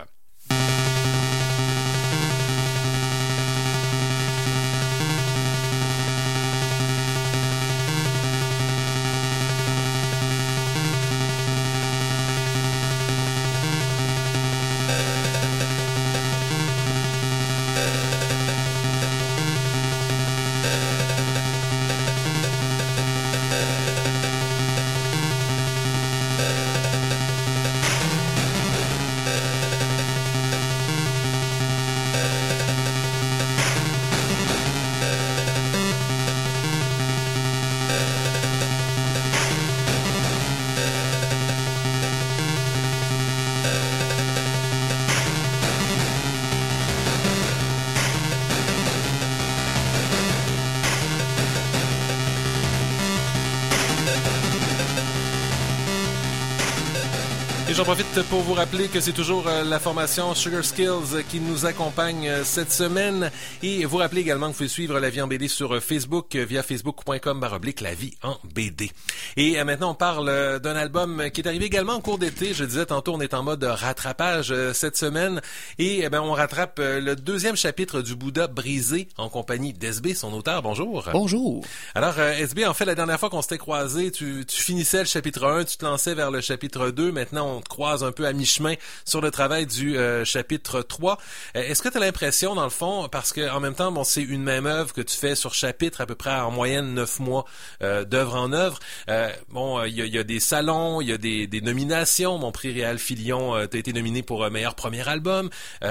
Et j'en profite pour vous rappeler que c'est toujours la formation Sugar Skills qui nous accompagne cette semaine. Et vous rappeler également que vous pouvez suivre La Vie en BD sur Facebook via facebook.com/La Vie en BD. Et maintenant, on parle d'un album qui est arrivé également en cours d'été. Je disais tantôt, on est en mode rattrapage cette semaine. Et on rattrape le deuxième chapitre du Bouddha brisé en compagnie d'SB, son auteur. Bonjour. Bonjour. Alors, SB, en fait, la dernière fois qu'on s'était croisés, tu finissais le chapitre 1, tu te lançais vers le chapitre 2. Maintenant, on te croise un peu à mi-chemin sur le travail du chapitre 3. Est-ce que tu as l'impression, dans le fond, parce que en même temps, c'est une même œuvre que tu fais sur chapitre, à peu près en moyenne 9 mois d'œuvre en œuvre. Il y a des salons, il y a des nominations. Mon prix Réal Filion, tu as été nominé pour meilleur premier album.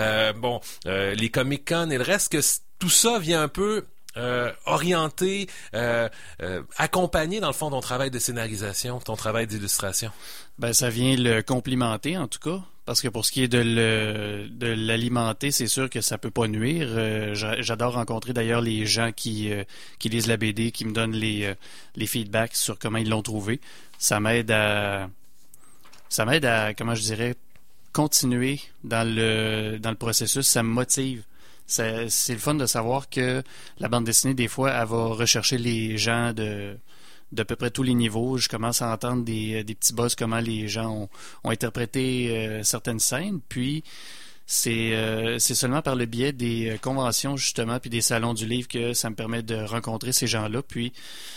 Les Comic-Con et le reste, que tout ça vient un peu orienter, accompagner dans le fond ton travail de scénarisation, ton travail d'illustration? Ça vient le complimenter en tout cas, parce que pour ce qui est de l'alimenter, c'est sûr que ça peut pas nuire. J'adore rencontrer d'ailleurs les gens qui lisent la BD, qui me donnent les feedbacks sur comment ils l'ont trouvé. Ça m'aide à comment je dirais, continuer dans le processus. Ça me motive. C'est le fun de savoir que la bande dessinée, des fois, elle va rechercher les gens de peu près tous les niveaux. Je commence à entendre des petits buzz, comment les gens ont interprété certaines scènes. Puis, c'est seulement par le biais des conventions, justement, puis des salons du livre que ça me permet de rencontrer ces gens-là, puis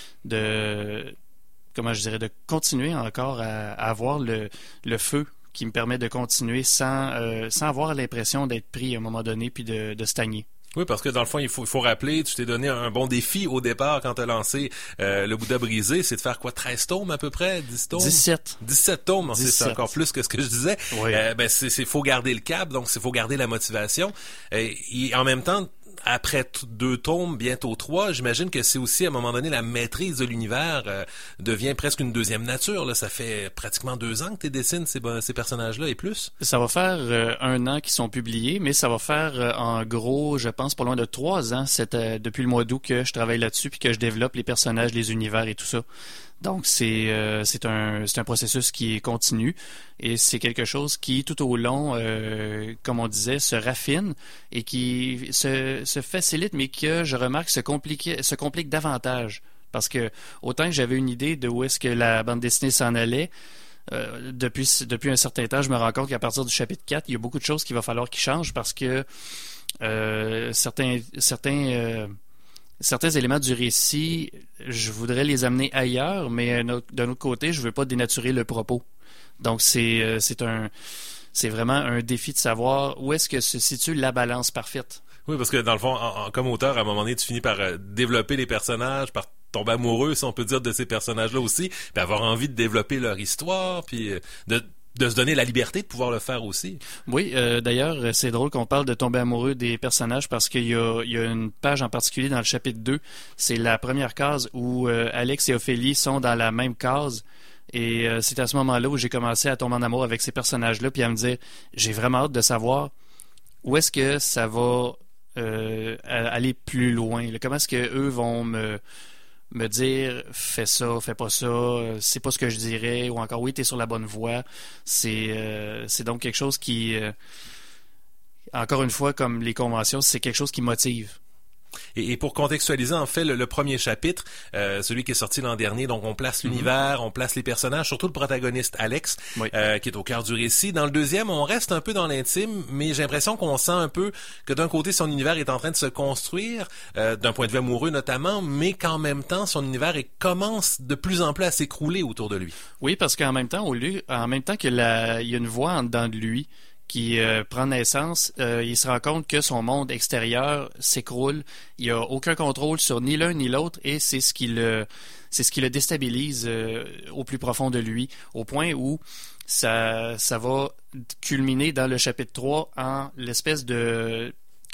de continuer encore à avoir le feu qui me permet de continuer sans avoir l'impression d'être pris à un moment donné puis de stagner. Oui, parce que dans le fond, il faut rappeler, tu t'es donné un bon défi au départ quand tu as lancé le Bouddha brisé, c'est de faire quoi, 13 tomes à peu près, 10 tomes? 17 tomes, 17. C'est encore plus que ce que je disais. Oui. Faut garder le cap, donc il faut garder la motivation. Et en même temps, après 2 tomes, bientôt 3, j'imagine que c'est aussi, à un moment donné, la maîtrise de l'univers devient presque une deuxième nature. Là. Ça fait pratiquement 2 ans que tu dessines ces personnages-là et plus. Ça va faire 1 an qu'ils sont publiés, mais ça va faire en gros, je pense, pas loin de 3 ans. C'est depuis le mois d'août que je travaille là-dessus puis que je développe les personnages, les univers et tout ça. Donc, c'est un processus qui est continu et c'est quelque chose qui, tout au long, comme on disait, se raffine et qui se facilite, mais que, je remarque, se complique davantage. Parce que, autant que j'avais une idée de où est-ce que la bande dessinée s'en allait, depuis un certain temps, je me rends compte qu'à partir du chapitre 4, il y a beaucoup de choses qu'il va falloir qu'ils changent parce que certains éléments du récit, je voudrais les amener ailleurs, mais d'un autre côté, je veux pas dénaturer le propos. Donc, c'est vraiment un défi de savoir où est-ce que se situe la balance parfaite. Oui, parce que dans le fond, comme auteur, à un moment donné, tu finis par développer les personnages, par tomber amoureux, si on peut dire, de ces personnages-là aussi, puis avoir envie de développer leur histoire, puis de se donner la liberté de pouvoir le faire aussi. Oui, d'ailleurs, c'est drôle qu'on parle de tomber amoureux des personnages parce qu'il y a une page en particulier dans le chapitre 2. C'est la première case où Alex et Ophélie sont dans la même case. Et c'est à ce moment-là où j'ai commencé à tomber en amour avec ces personnages-là, puis à me dire, j'ai vraiment hâte de savoir où est-ce que ça va aller plus loin. Là. Comment est-ce que eux vont me dire fais ça, fais pas ça, c'est pas ce que je dirais, ou encore oui, t'es sur la bonne voie. C'est donc quelque chose qui, encore une fois, comme les conventions, c'est quelque chose qui motive. Et pour contextualiser, en fait, le premier chapitre, celui qui est sorti l'an dernier, donc on place l'univers, on place les personnages, surtout le protagoniste Alex, oui. Qui est au cœur du récit. Dans le deuxième, on reste un peu dans l'intime, mais j'ai l'impression qu'on sent un peu que d'un côté, son univers est en train de se construire, d'un point de vue amoureux notamment, mais qu'en même temps, son univers commence de plus en plus à s'écrouler autour de lui. Oui, parce qu'en même temps, qu'il y a une voix en dedans de lui, qui prend naissance, il se rend compte que son monde extérieur s'écroule. Il n'y a aucun contrôle sur ni l'un ni l'autre et c'est ce qui le déstabilise au plus profond de lui, au point où ça va culminer dans le chapitre 3 en l'espèce de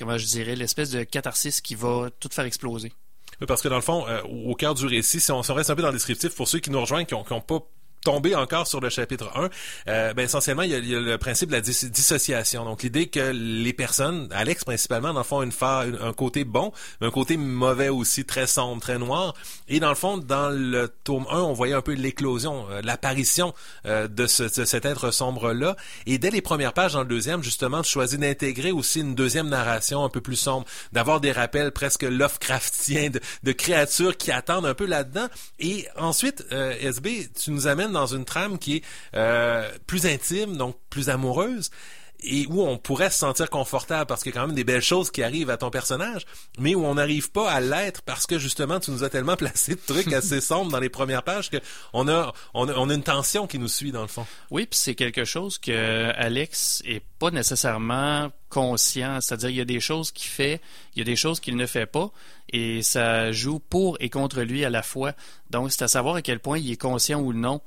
catharsis qui va tout faire exploser. Oui, parce que dans le fond, au cœur du récit, si on reste un peu dans le descriptif, pour ceux qui nous rejoignent, qui ont pas tombé encore sur le chapitre 1, essentiellement, il y a le principe de la dissociation. Donc, l'idée que les personnes, Alex principalement, dans le fond, un côté bon, mais un côté mauvais aussi, très sombre, très noir. Et dans le fond, dans le tome 1, on voyait un peu l'éclosion, l'apparition de cet être sombre-là. Et dès les premières pages, dans le deuxième, justement, tu choisis d'intégrer aussi une deuxième narration un peu plus sombre, d'avoir des rappels presque Lovecraftiens de créatures qui attendent un peu là-dedans. Et ensuite, SB, tu nous amènes dans une trame qui est plus intime, donc plus amoureuse, et où on pourrait se sentir confortable parce qu'il y a quand même des belles choses qui arrivent à ton personnage, mais où on n'arrive pas à l'être parce que justement tu nous as tellement placé de trucs assez sombres dans les premières pages que on a une tension qui nous suit dans le fond. Oui, puis c'est quelque chose que Alex est pas nécessairement conscient, c'est-à-dire il y a des choses qu'il fait, il y a des choses qu'il ne fait pas et ça joue pour et contre lui à la fois. Donc c'est à savoir à quel point il est conscient ou non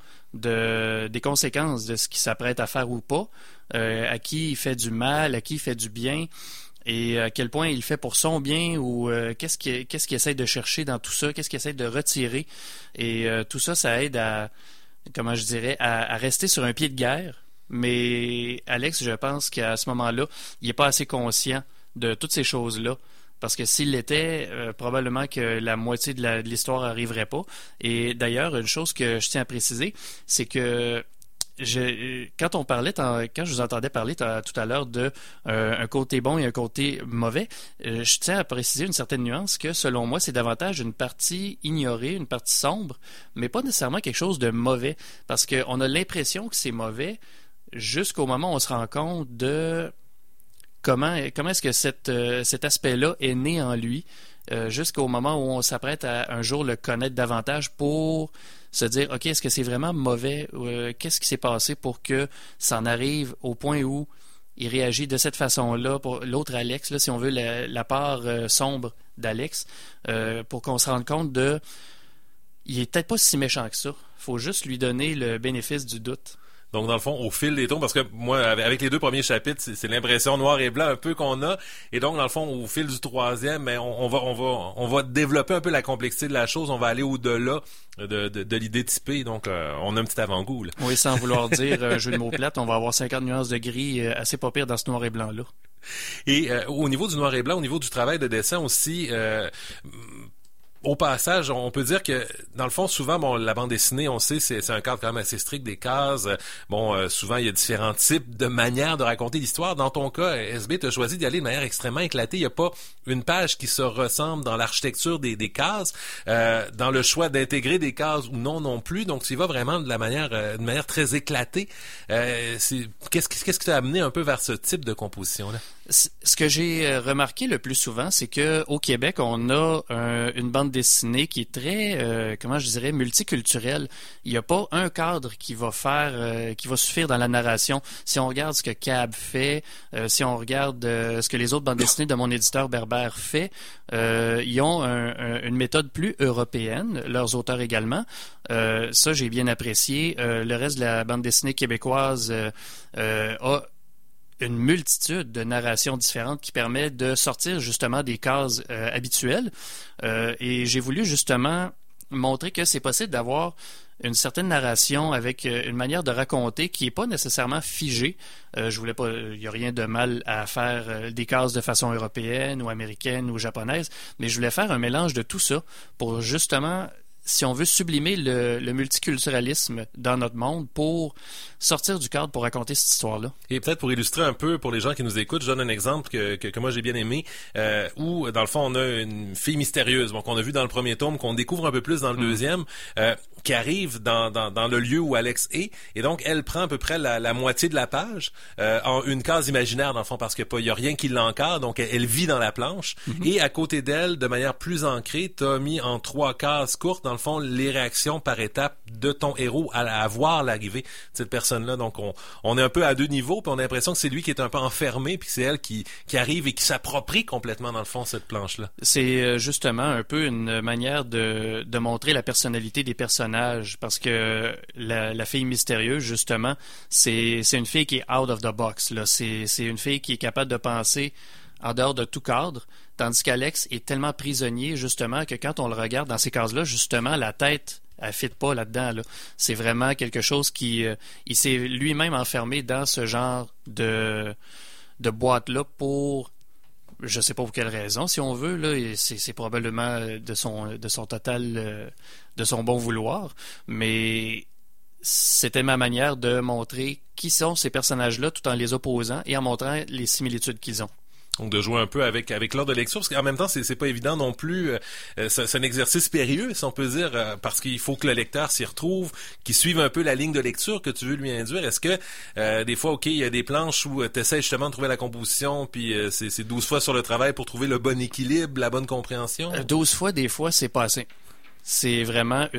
des conséquences de ce qu'il s'apprête à faire ou pas, à qui il fait du mal, à qui il fait du bien et à quel point il fait pour son bien ou qu'est-ce qu'il essaie de chercher dans tout ça, qu'est-ce qu'il essaie de retirer et tout ça, ça aide à rester sur un pied de guerre. Mais Alex, je pense qu'à ce moment-là, il n'est pas assez conscient de toutes ces choses-là. Parce que s'il l'était, probablement que la moitié de l'histoire n'arriverait pas. Et d'ailleurs, une chose que je tiens à préciser, c'est que quand je vous entendais parler tout à l'heure de un côté bon et un côté mauvais, je tiens à préciser une certaine nuance que, selon moi, c'est davantage une partie ignorée, une partie sombre, mais pas nécessairement quelque chose de mauvais. Parce qu'on a l'impression que c'est mauvais jusqu'au moment où on se rend compte de comment est-ce que cet aspect-là est né en lui, jusqu'au moment où on s'apprête à un jour le connaître davantage pour se dire, OK, est-ce que c'est vraiment mauvais? Qu'est-ce qui s'est passé pour que ça en arrive au point où il réagit de cette façon-là pour l'autre Alex, là, si on veut la part sombre d'Alex, pour qu'on se rende compte il est peut-être pas si méchant que ça. Il faut juste lui donner le bénéfice du doute. Donc, dans le fond, au fil des tomes, parce que moi, avec les deux premiers chapitres, c'est l'impression noir et blanc un peu qu'on a. Et donc, dans le fond, au fil du troisième, on va développer un peu la complexité de la chose. On va aller au-delà de l'idée typée. Donc, on a un petit avant-goût, là. Oui, sans vouloir dire un jeu de mots plate, on va avoir 50 nuances de gris assez pas pire dans ce noir et blanc-là. Et au niveau du noir et blanc, au niveau du travail de dessin aussi, Au passage, on peut dire que, dans le fond, souvent, bon, la bande dessinée, on sait, c'est un cadre quand même assez strict, des cases. Bon, souvent, il y a différents types de manières de raconter l'histoire. Dans ton cas, SB, tu as choisi d'y aller de manière extrêmement éclatée. Il n'y a pas une page qui se ressemble dans l'architecture des cases, dans le choix d'intégrer des cases ou non plus. Donc, tu y vas vraiment de manière très éclatée. Qu'est-ce qui t'a amené un peu vers ce type de composition-là? Ce que j'ai remarqué le plus souvent, c'est que au Québec, on a une bande dessinée qui est très, comment je dirais, multiculturelle. Il n'y a pas un cadre qui va suffire dans la narration. Si on regarde ce que Cab fait, si on regarde ce que les autres bandes dessinées de mon éditeur Berbère fait, ils ont une méthode plus européenne, leurs auteurs également. Ça, j'ai bien apprécié. Le reste de la bande dessinée québécoise a une multitude de narrations différentes qui permet de sortir justement des cases habituelles. Et j'ai voulu justement montrer que c'est possible d'avoir une certaine narration avec une manière de raconter qui n'est pas nécessairement figée. Je voulais pas, il n'y a rien de mal à faire des cases de façon européenne ou américaine ou japonaise, mais je voulais faire un mélange de tout ça pour justement, si on veut sublimer le multiculturalisme dans notre monde pour sortir du cadre pour raconter cette histoire-là. Et peut-être pour illustrer un peu pour les gens qui nous écoutent, je donne un exemple que moi j'ai bien aimé, où dans le fond on a une fille mystérieuse, bon, qu'on a vu dans le premier tome, qu'on découvre un peu plus dans le deuxième, qui arrive dans le lieu où Alex est, et donc elle prend à peu près la moitié de la page en une case imaginaire dans le fond, parce qu'il n'y a rien qui l'encadre, donc elle vit dans la planche, et à côté d'elle, de manière plus ancrée, t'as mis en 3 cases courtes, dans le fond, les réactions par étapes de ton héros à voir l'arrivée de cette personne-là. Donc on est un peu à 2 niveaux, puis on a l'impression que c'est lui qui est un peu enfermé, puis c'est elle qui arrive et qui s'approprie complètement, dans le fond, cette planche-là. C'est justement un peu une manière de montrer la personnalité des personnages, parce que la fille mystérieuse, justement, c'est une fille qui est out of the box, là. C'est une fille qui est capable de penser en dehors de tout cadre, tandis qu'Alex est tellement prisonnier, justement, que quand on le regarde dans ces cases-là, justement, la tête, elle fit pas là-dedans, là. C'est vraiment quelque chose il s'est lui-même enfermé dans ce genre de boîte-là pour, je sais pas pour quelle raison, si on veut, là, et c'est probablement de son total, de son bon vouloir, mais c'était ma manière de montrer qui sont ces personnages-là tout en les opposant et en montrant les similitudes qu'ils ont. Donc de jouer un peu avec l'ordre de lecture, parce qu'en même temps c'est pas évident non plus, c'est un exercice périlleux, si on peut dire, parce qu'il faut que le lecteur s'y retrouve, qu'il suive un peu la ligne de lecture que tu veux lui induire. Est-ce que des fois, il y a des planches où tu essaies justement de trouver la composition, puis c'est 12 fois sur le travail pour trouver le bon équilibre, la bonne compréhension? 12 fois, des fois, c'est pas assez. C'est vraiment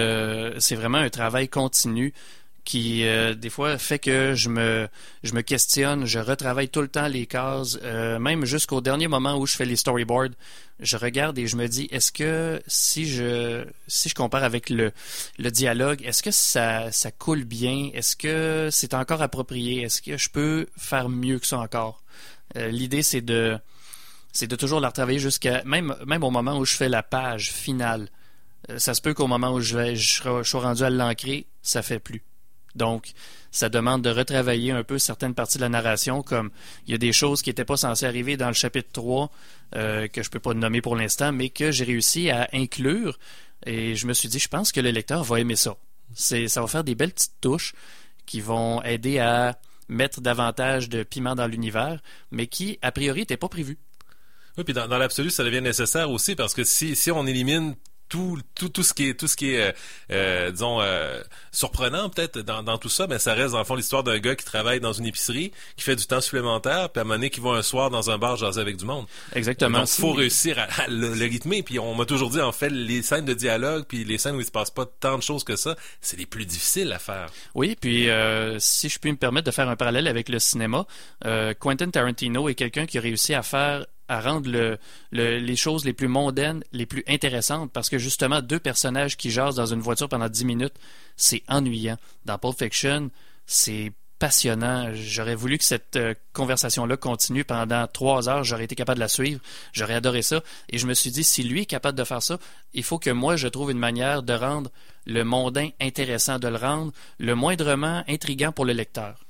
un travail continu qui, des fois, fait que je me questionne, je retravaille tout le temps les cases, même jusqu'au dernier moment où je fais les storyboards, je regarde et je me dis, est-ce que si je compare avec le dialogue, est-ce que ça coule bien? Est-ce que c'est encore approprié? Est-ce que je peux faire mieux que ça encore? L'idée, c'est de toujours la retravailler jusqu'à, même au moment où je fais la page finale. Ça se peut qu'au moment où je sois rendu à l'ancrer, ça fait plus. Donc, ça demande de retravailler un peu certaines parties de la narration, comme il y a des choses qui n'étaient pas censées arriver dans le chapitre 3, que je peux pas nommer pour l'instant, mais que j'ai réussi à inclure. Et je me suis dit, je pense que le lecteur va aimer ça. Ça va faire des belles petites touches qui vont aider à mettre davantage de piment dans l'univers, mais qui, a priori, n'étaient pas prévus. Oui, puis dans l'absolu, ça devient nécessaire aussi, parce que si on élimine tout ce qui est disons surprenant peut-être dans tout ça, mais ça reste dans le fond l'histoire d'un gars qui travaille dans une épicerie, qui fait du temps supplémentaire, puis à un moment donné qui va un soir dans un bar jaser avec du monde. Exactement. Donc faut réussir à le rythmer, puis on m'a toujours dit en fait les scènes de dialogue puis les scènes où il se passe pas tant de choses que ça, c'est les plus difficiles à faire. Oui, puis si je puis me permettre de faire un parallèle avec le cinéma, Quentin Tarantino est quelqu'un qui a réussi à rendre les choses les plus mondaines, les plus intéressantes, parce que justement, 2 personnages qui jasent dans une voiture pendant 10 minutes, c'est ennuyant. Dans Pulp Fiction, c'est passionnant. J'aurais voulu que cette conversation-là continue pendant 3 heures. J'aurais été capable de la suivre. J'aurais adoré ça. Et je me suis dit, si lui est capable de faire ça, il faut que moi, je trouve une manière de rendre le mondain intéressant, de le rendre le moindrement intriguant pour le lecteur.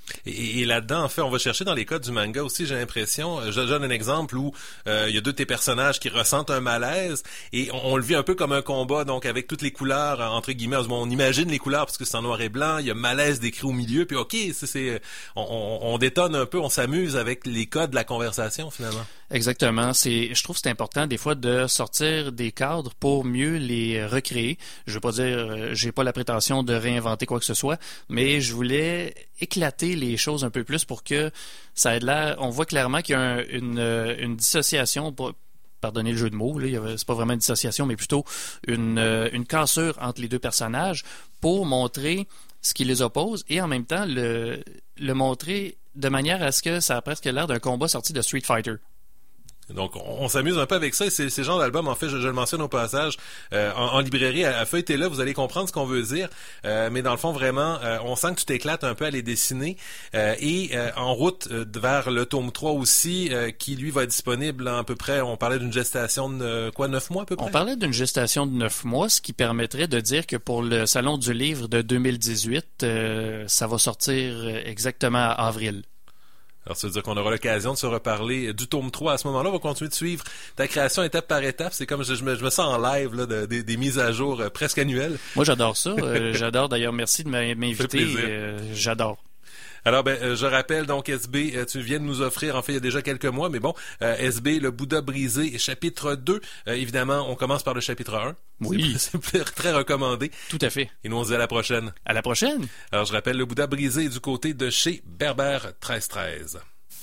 Et là-dedans, en fait, on va chercher dans les codes du manga aussi, j'ai l'impression. Je donne un exemple où il y a deux de tes personnages qui ressentent un malaise et on le vit un peu comme un combat, donc avec toutes les couleurs, entre guillemets. On imagine les couleurs parce que c'est en noir et blanc, il y a malaise décrit au milieu, puis OK, on détonne un peu, on s'amuse avec les codes de la conversation, finalement. Exactement. Je trouve que c'est important des fois de sortir des cadres pour mieux les recréer. Je veux pas dire, j'ai pas la prétention de réinventer quoi que ce soit, mais je voulais éclater les choses un peu plus pour que ça ait l'air. On voit clairement qu'il y a une dissociation. Pardonnez le jeu de mots, là, c'est pas vraiment une dissociation, mais plutôt une cassure entre les deux personnages pour montrer ce qui les oppose et en même temps le montrer de manière à ce que ça a presque l'air d'un combat sorti de Street Fighter. Donc, on s'amuse un peu avec ça et c'est le genre d'album, en fait, je le mentionne au passage, en librairie, à feuilleter là, vous allez comprendre ce qu'on veut dire, mais dans le fond, vraiment, on sent que tu t'éclates un peu à les dessiner et en route vers le tome 3 aussi, qui lui va être disponible à peu près, on parlait d'une gestation de 9 mois à peu près? On parlait d'une gestation de 9 mois, ce qui permettrait de dire que pour le Salon du livre de 2018, ça va sortir exactement à avril. Alors, ça veut dire qu'on aura l'occasion de se reparler du tome 3 à ce moment-là. On va continuer de suivre ta création étape par étape. C'est comme je me sens en live là, des mises à jour presque annuelles. Moi, j'adore ça. J'adore d'ailleurs. Merci de m'inviter. J'adore. Alors, je rappelle donc, SB, tu viens de nous offrir, en fait, il y a déjà quelques mois, mais bon, SB, le Bouddha brisé, chapitre 2. Évidemment, on commence par le chapitre 1. Oui. C'est très recommandé. Tout à fait. Et nous, on se dit à la prochaine. À la prochaine. Alors, je rappelle, le Bouddha brisé est du côté de chez Berber 1313.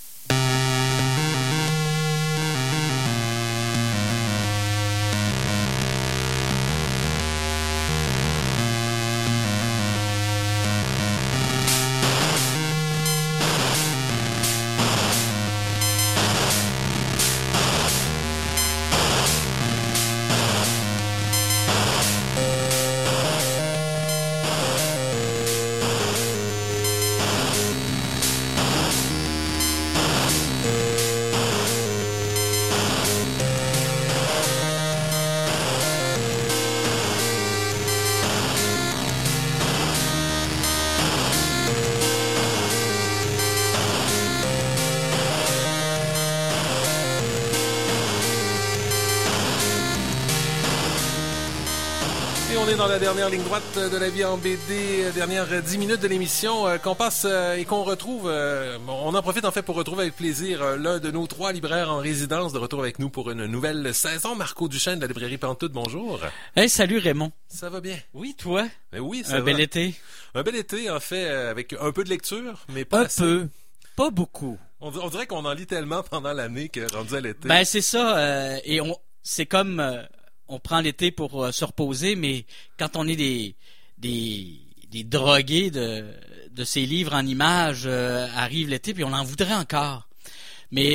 On est dans la dernière ligne droite de la vie en BD, dernière 10 minutes de l'émission qu'on passe et qu'on retrouve. On en profite en fait pour retrouver avec plaisir l'un de nos 3 libraires en résidence de retour avec nous pour une nouvelle saison. Marco Duchesne de la librairie Pantoute, bonjour. Hey, salut Raymond. Ça va bien? Oui, toi? Oui, ça va. Un bel été? Un bel été en fait, avec un peu de lecture, mais pas assez. Peu, pas beaucoup. On dirait qu'on en lit tellement pendant l'année que rendu à l'été. Ben c'est ça, et c'est comme... on prend l'été pour se reposer, mais quand on est des drogués de ces livres en images, arrive l'été, puis on en voudrait encore. Mais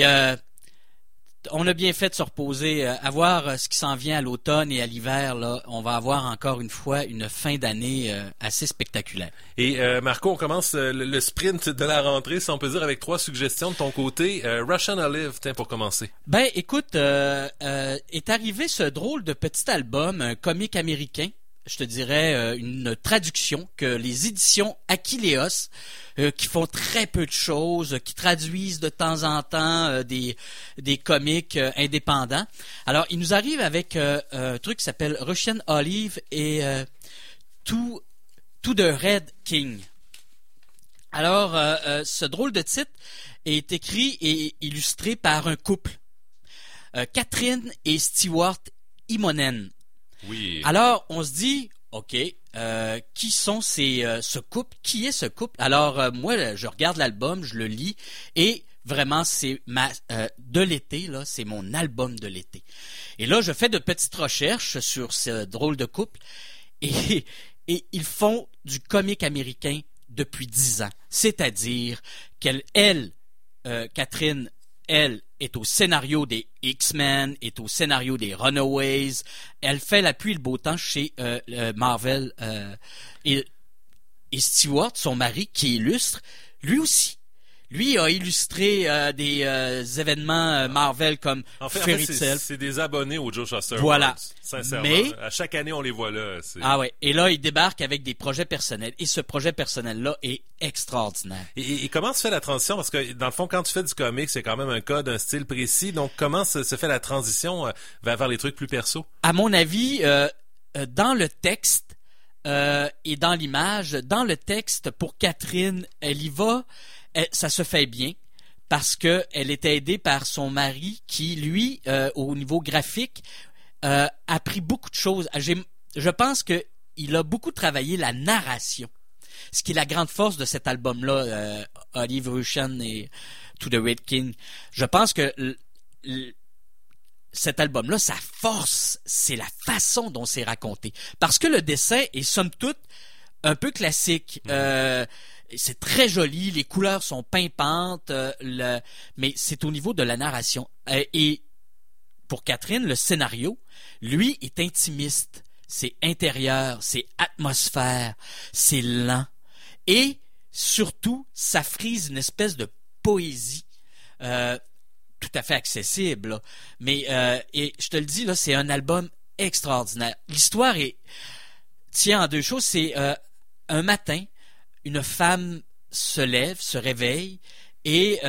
on a bien fait de se reposer. À voir ce qui s'en vient à l'automne et à l'hiver, là, on va avoir encore une fois une fin d'année assez spectaculaire. Et Marco, on commence le sprint de la rentrée, si on peut dire, avec 3 suggestions de ton côté. Russian Olive, tiens, pour commencer. Ben, écoute, est arrivé ce drôle de petit album, un comique américain, je te dirais une traduction que les éditions Aquileos, qui font très peu de choses, qui traduisent de temps en temps des comics indépendants. Alors, il nous arrive avec un truc qui s'appelle Russian Olive et To the Red King. Alors, ce drôle de titre est écrit et illustré par un couple, Catherine et Stewart Immonen. Oui. Alors, on se dit, OK, qui sont ce couple? Qui est ce couple? Alors, moi, je regarde l'album, je le lis, et vraiment, c'est de l'été, là, c'est mon album de l'été. Et là, je fais de petites recherches sur ce drôle de couple, et ils font du comique américain depuis 10 ans. C'est-à-dire Catherine, elle est au scénario des X-Men, est au scénario des Runaways. Elle fait la pluie et le beau temps chez Marvel. Et Stewart, son mari, qui illustre, lui aussi. Lui a illustré des événements Marvel comme Fairy Tail. C'est des abonnés au Joe Shuster Voilà. Awards, sincèrement. Mais à chaque année, on les voit là. Ah ouais. Et là, il débarque avec des projets personnels. Et ce projet personnel-là est extraordinaire. Et comment se fait la transition? Parce que, dans le fond, quand tu fais du comics, c'est quand même un cas d'un style précis. Donc, comment se fait la transition vers les trucs plus perso? À mon avis, dans le texte et dans l'image, dans le texte, pour Catherine, elle y va, ça se fait bien. Parce que elle était aidée par son mari qui, lui, au niveau graphique, a appris beaucoup de choses. Je pense qu'il a beaucoup travaillé la narration. Ce qui est la grande force de cet album-là, Olive Rushen et To the Red King. Je pense que cet album-là, sa force, c'est la façon dont c'est raconté. Parce que le dessin est, somme toute, un peu classique. C'est très joli, les couleurs sont pimpantes, mais c'est au niveau de la narration. Et pour Catherine, le scénario, lui, est intimiste. C'est intérieur, c'est atmosphère, c'est lent. Et surtout, ça frise une espèce de poésie tout à fait accessible. Là. Mais et je te le dis, là, c'est un album extraordinaire. L'histoire tient en deux choses. C'est un matin, une femme se lève, se réveille, et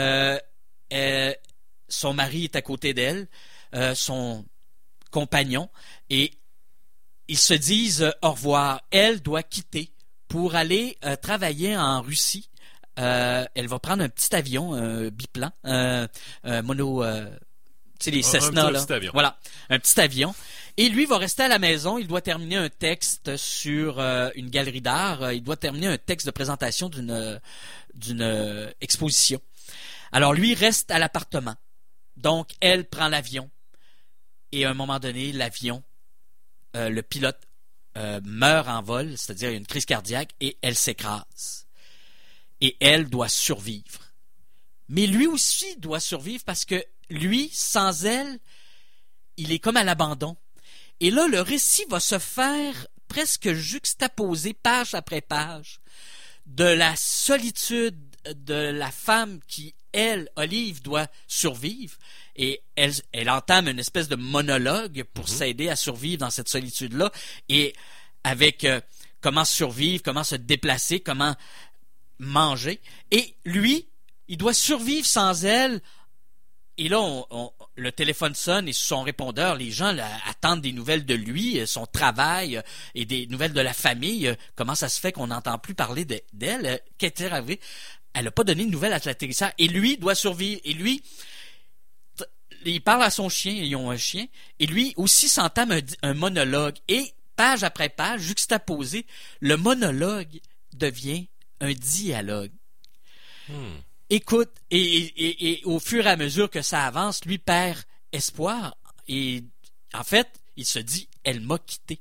son mari est à côté d'elle, son compagnon, et ils se disent au revoir. Elle doit quitter pour aller travailler en Russie. Elle va prendre un petit avion, un biplan, mono, tu sais, les Cessna, là. Petit avion. Voilà, un petit avion. Et lui va rester à la maison. Il doit terminer un texte sur une galerie d'art. Il doit terminer un texte de présentation d'une exposition. Alors lui reste à l'appartement. Donc elle prend l'avion. Et à un moment donné, l'avion, le pilote meurt en vol, c'est-à-dire il y a une crise cardiaque, et elle s'écrase. Et elle doit survivre. Mais lui aussi doit survivre parce que lui, sans elle, il est comme à l'abandon. Et là, le récit va se faire presque juxtaposé, page après page, de la solitude de la femme qui, elle, Olive, doit survivre. Et elle entame une espèce de monologue pour s'aider à survivre dans cette solitude-là. Et avec comment survivre, comment se déplacer, comment manger. Et lui, il doit survivre sans elle. Et là, le téléphone sonne et sur son répondeur, les gens attendent des nouvelles de lui, son travail et des nouvelles de la famille. Comment ça se fait qu'on n'entend plus parler d'elle? Qu'est-elle arrivée? Elle n'a pas donné de nouvelles à l'atterrissage. Et lui doit survivre. Et lui, il parle à son chien, ils ont un chien. Et lui aussi s'entame un monologue. Et page après page, juxtaposé, le monologue devient un dialogue. Écoute, et au fur et à mesure que ça avance, lui perd espoir. Et en fait, il se dit, elle m'a quitté.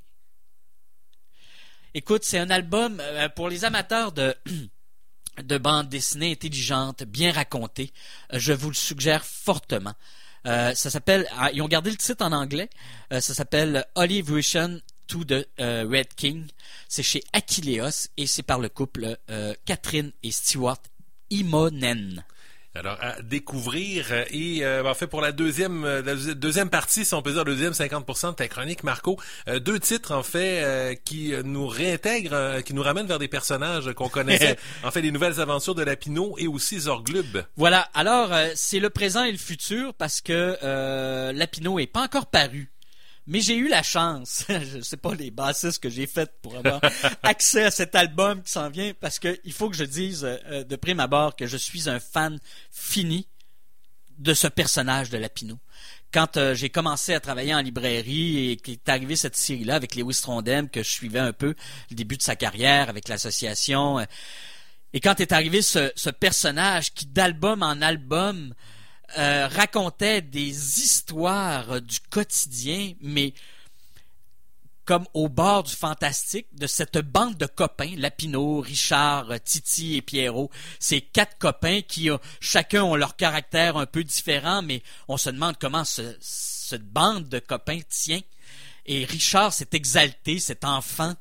Écoute, c'est un album pour les amateurs de bande dessinée intelligente, bien racontée. Je vous le suggère fortement. Ça s'appelle, ils ont gardé le titre en anglais. Ça s'appelle Olive Rushen to the Red King. C'est chez Achilleos et c'est par le couple Catherine et Stewart Immonen. Alors, à découvrir. Et en fait, pour la deuxième partie, si on peut dire, le deuxième 50% de ta chronique, Marco, deux titres, en fait, qui nous réintègrent, qui nous ramènent vers des personnages qu'on connaissait. En fait, les nouvelles aventures de Lapino et aussi Zorglub. Voilà. Alors, c'est le présent et le futur parce que Lapino est pas encore paru. Mais j'ai eu la chance, je sais pas les bassistes que j'ai faites pour avoir accès à cet album qui s'en vient, parce que il faut que je dise de prime abord que je suis un fan fini de ce personnage de Lapino. Quand j'ai commencé à travailler en librairie et qu'est arrivée cette série-là avec Lewis Trondheim, que je suivais un peu le début de sa carrière avec l'association, et quand est arrivé ce personnage qui d'album en album racontait des histoires du quotidien, mais comme au bord du fantastique, de cette bande de copains, Lapino, Richard, Titi et Pierrot, ces 4 copains qui chacun ont leur caractère un peu différent, mais on se demande comment cette bande de copains tient. Et Richard s'est exalté, cet enfant,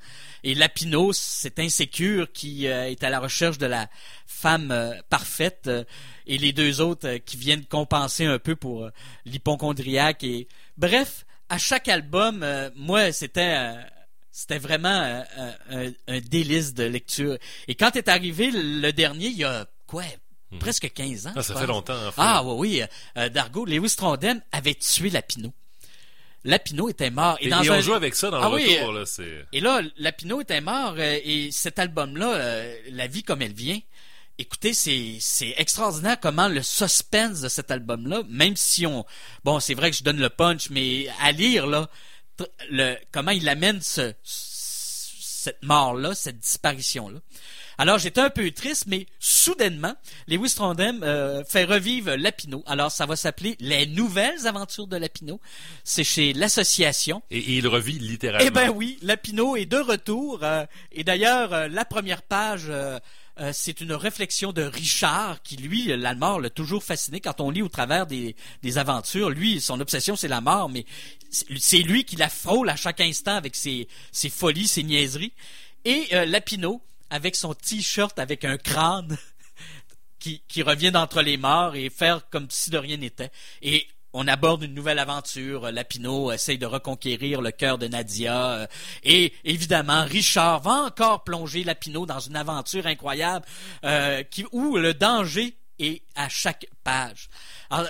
Et Lapino, cet insécure qui est à la recherche de la femme parfaite, et les deux autres qui viennent compenser un peu pour l'hypochondriaque. Et bref, à chaque album, moi, c'était vraiment un délice de lecture. Et quand est arrivé le dernier, il y a quoi, presque 15 ans. Ah, ça fait longtemps. En fait. Ah oui, Dargaud, Lewis Trondheim avait tué Lapino. Lapino était mort. Et on joue avec ça dans le retour. Là, et là, Lapino était mort, et cet album-là, La vie comme elle vient, écoutez, c'est extraordinaire comment le suspense de cet album-là, même si bon, c'est vrai que je donne le punch, mais à lire, là, comment il amène cette mort-là, cette disparition-là. Alors, j'étais un peu triste, mais soudainement, Lewis Trondheim fait revivre Lapino. Alors, ça va s'appeler Les Nouvelles Aventures de Lapino. C'est chez l'Association. Et il revit littéralement. Eh ben oui, Lapino est de retour. Et d'ailleurs, la première page... c'est une réflexion de Richard qui, lui, la mort l'a toujours fasciné. Quand on lit au travers des aventures, lui, son obsession, c'est la mort, mais c'est lui qui la frôle à chaque instant avec ses folies, ses niaiseries. Et Lapino, avec son T-shirt avec un crâne qui revient d'entre les morts et faire comme si de rien n'était. Et on aborde une nouvelle aventure. Lapino essaye de reconquérir le cœur de Nadia. Et évidemment, Richard va encore plonger Lapino dans une aventure incroyable où le danger est à chaque page. Alors,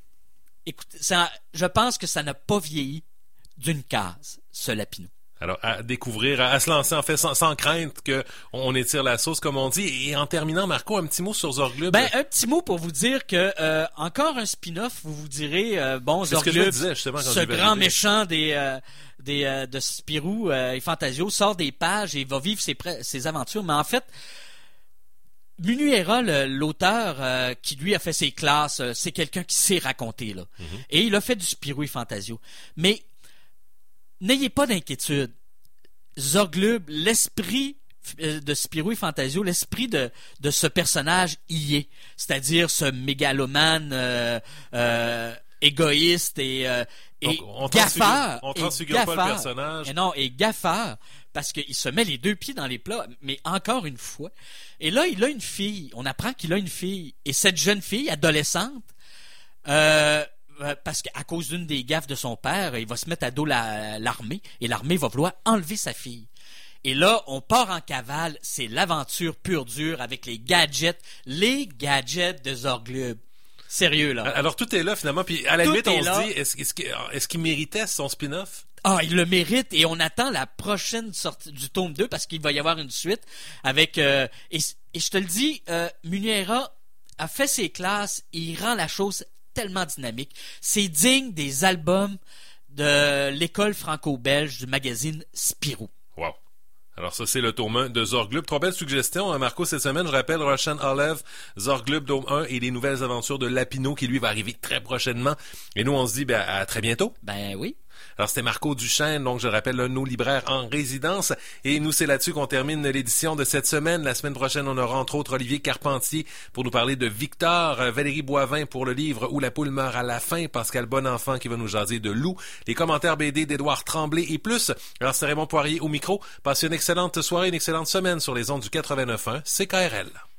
je pense que ça n'a pas vieilli d'une case, ce Lapino. Alors, à découvrir, à se lancer en fait sans crainte qu'on étire la sauce, comme on dit. Et en terminant, Marco, un petit mot sur Zorglub. Ben, un petit mot pour vous dire que encore un spin-off, vous direz, Zorglub, ce grand méchant de Spirou et Fantasio, sort des pages et va vivre ses aventures. Mais en fait, Munuera, l'auteur qui lui a fait ses classes, c'est quelqu'un qui sait raconter, là. Mm-hmm. Et il a fait du Spirou et Fantasio. Mais n'ayez pas d'inquiétude. Zorglub, l'esprit de Spirou et Fantasio, l'esprit de ce personnage y est. C'est-à-dire ce mégalomane égoïste et gaffeur. On transfigure pas le personnage. Et gaffeur, parce qu'il se met les deux pieds dans les plats, mais encore une fois. Et là, il a une fille. On apprend qu'il a une fille. Et cette jeune fille, adolescente, parce qu'à cause d'une des gaffes de son père, il va se mettre à dos l'armée, et l'armée va vouloir enlever sa fille. Et là, on part en cavale, c'est l'aventure pure dure avec les gadgets de Zorglub. Sérieux, là. Alors, tout est là, finalement, puis à la limite, on se dit, est-ce qu'il méritait son spin-off? Ah, il le mérite, et on attend la prochaine sortie du tome 2, parce qu'il va y avoir une suite avec... et je te le dis, Munuera a fait ses classes, et il rend la chose tellement dynamique. C'est digne des albums de l'école franco-belge du magazine Spirou. Wow. Alors ça, c'est le tome 1 de Zorglub. 3 belles suggestions, Marco, cette semaine. Je rappelle Russian Olive, Zorglub, tome 1 et les nouvelles aventures de Lapino qui, lui, va arriver très prochainement. Et nous, on se dit à très bientôt. Ben oui. Alors, c'était Marco Duchesne, donc je rappelle l'un de nos libraires en résidence. Et nous, c'est là-dessus qu'on termine l'édition de cette semaine. La semaine prochaine, on aura entre autres Olivier Carpentier pour nous parler de Victor, Valérie Boivin pour le livre Où la poule meurt à la fin, Pascal Bonenfant qui va nous jaser de Loup, les commentaires BD d'Édouard Tremblay et plus. Alors, c'est Raymond Poirier au micro. Passez une excellente soirée, une excellente semaine sur les ondes du 89.1 CKRL.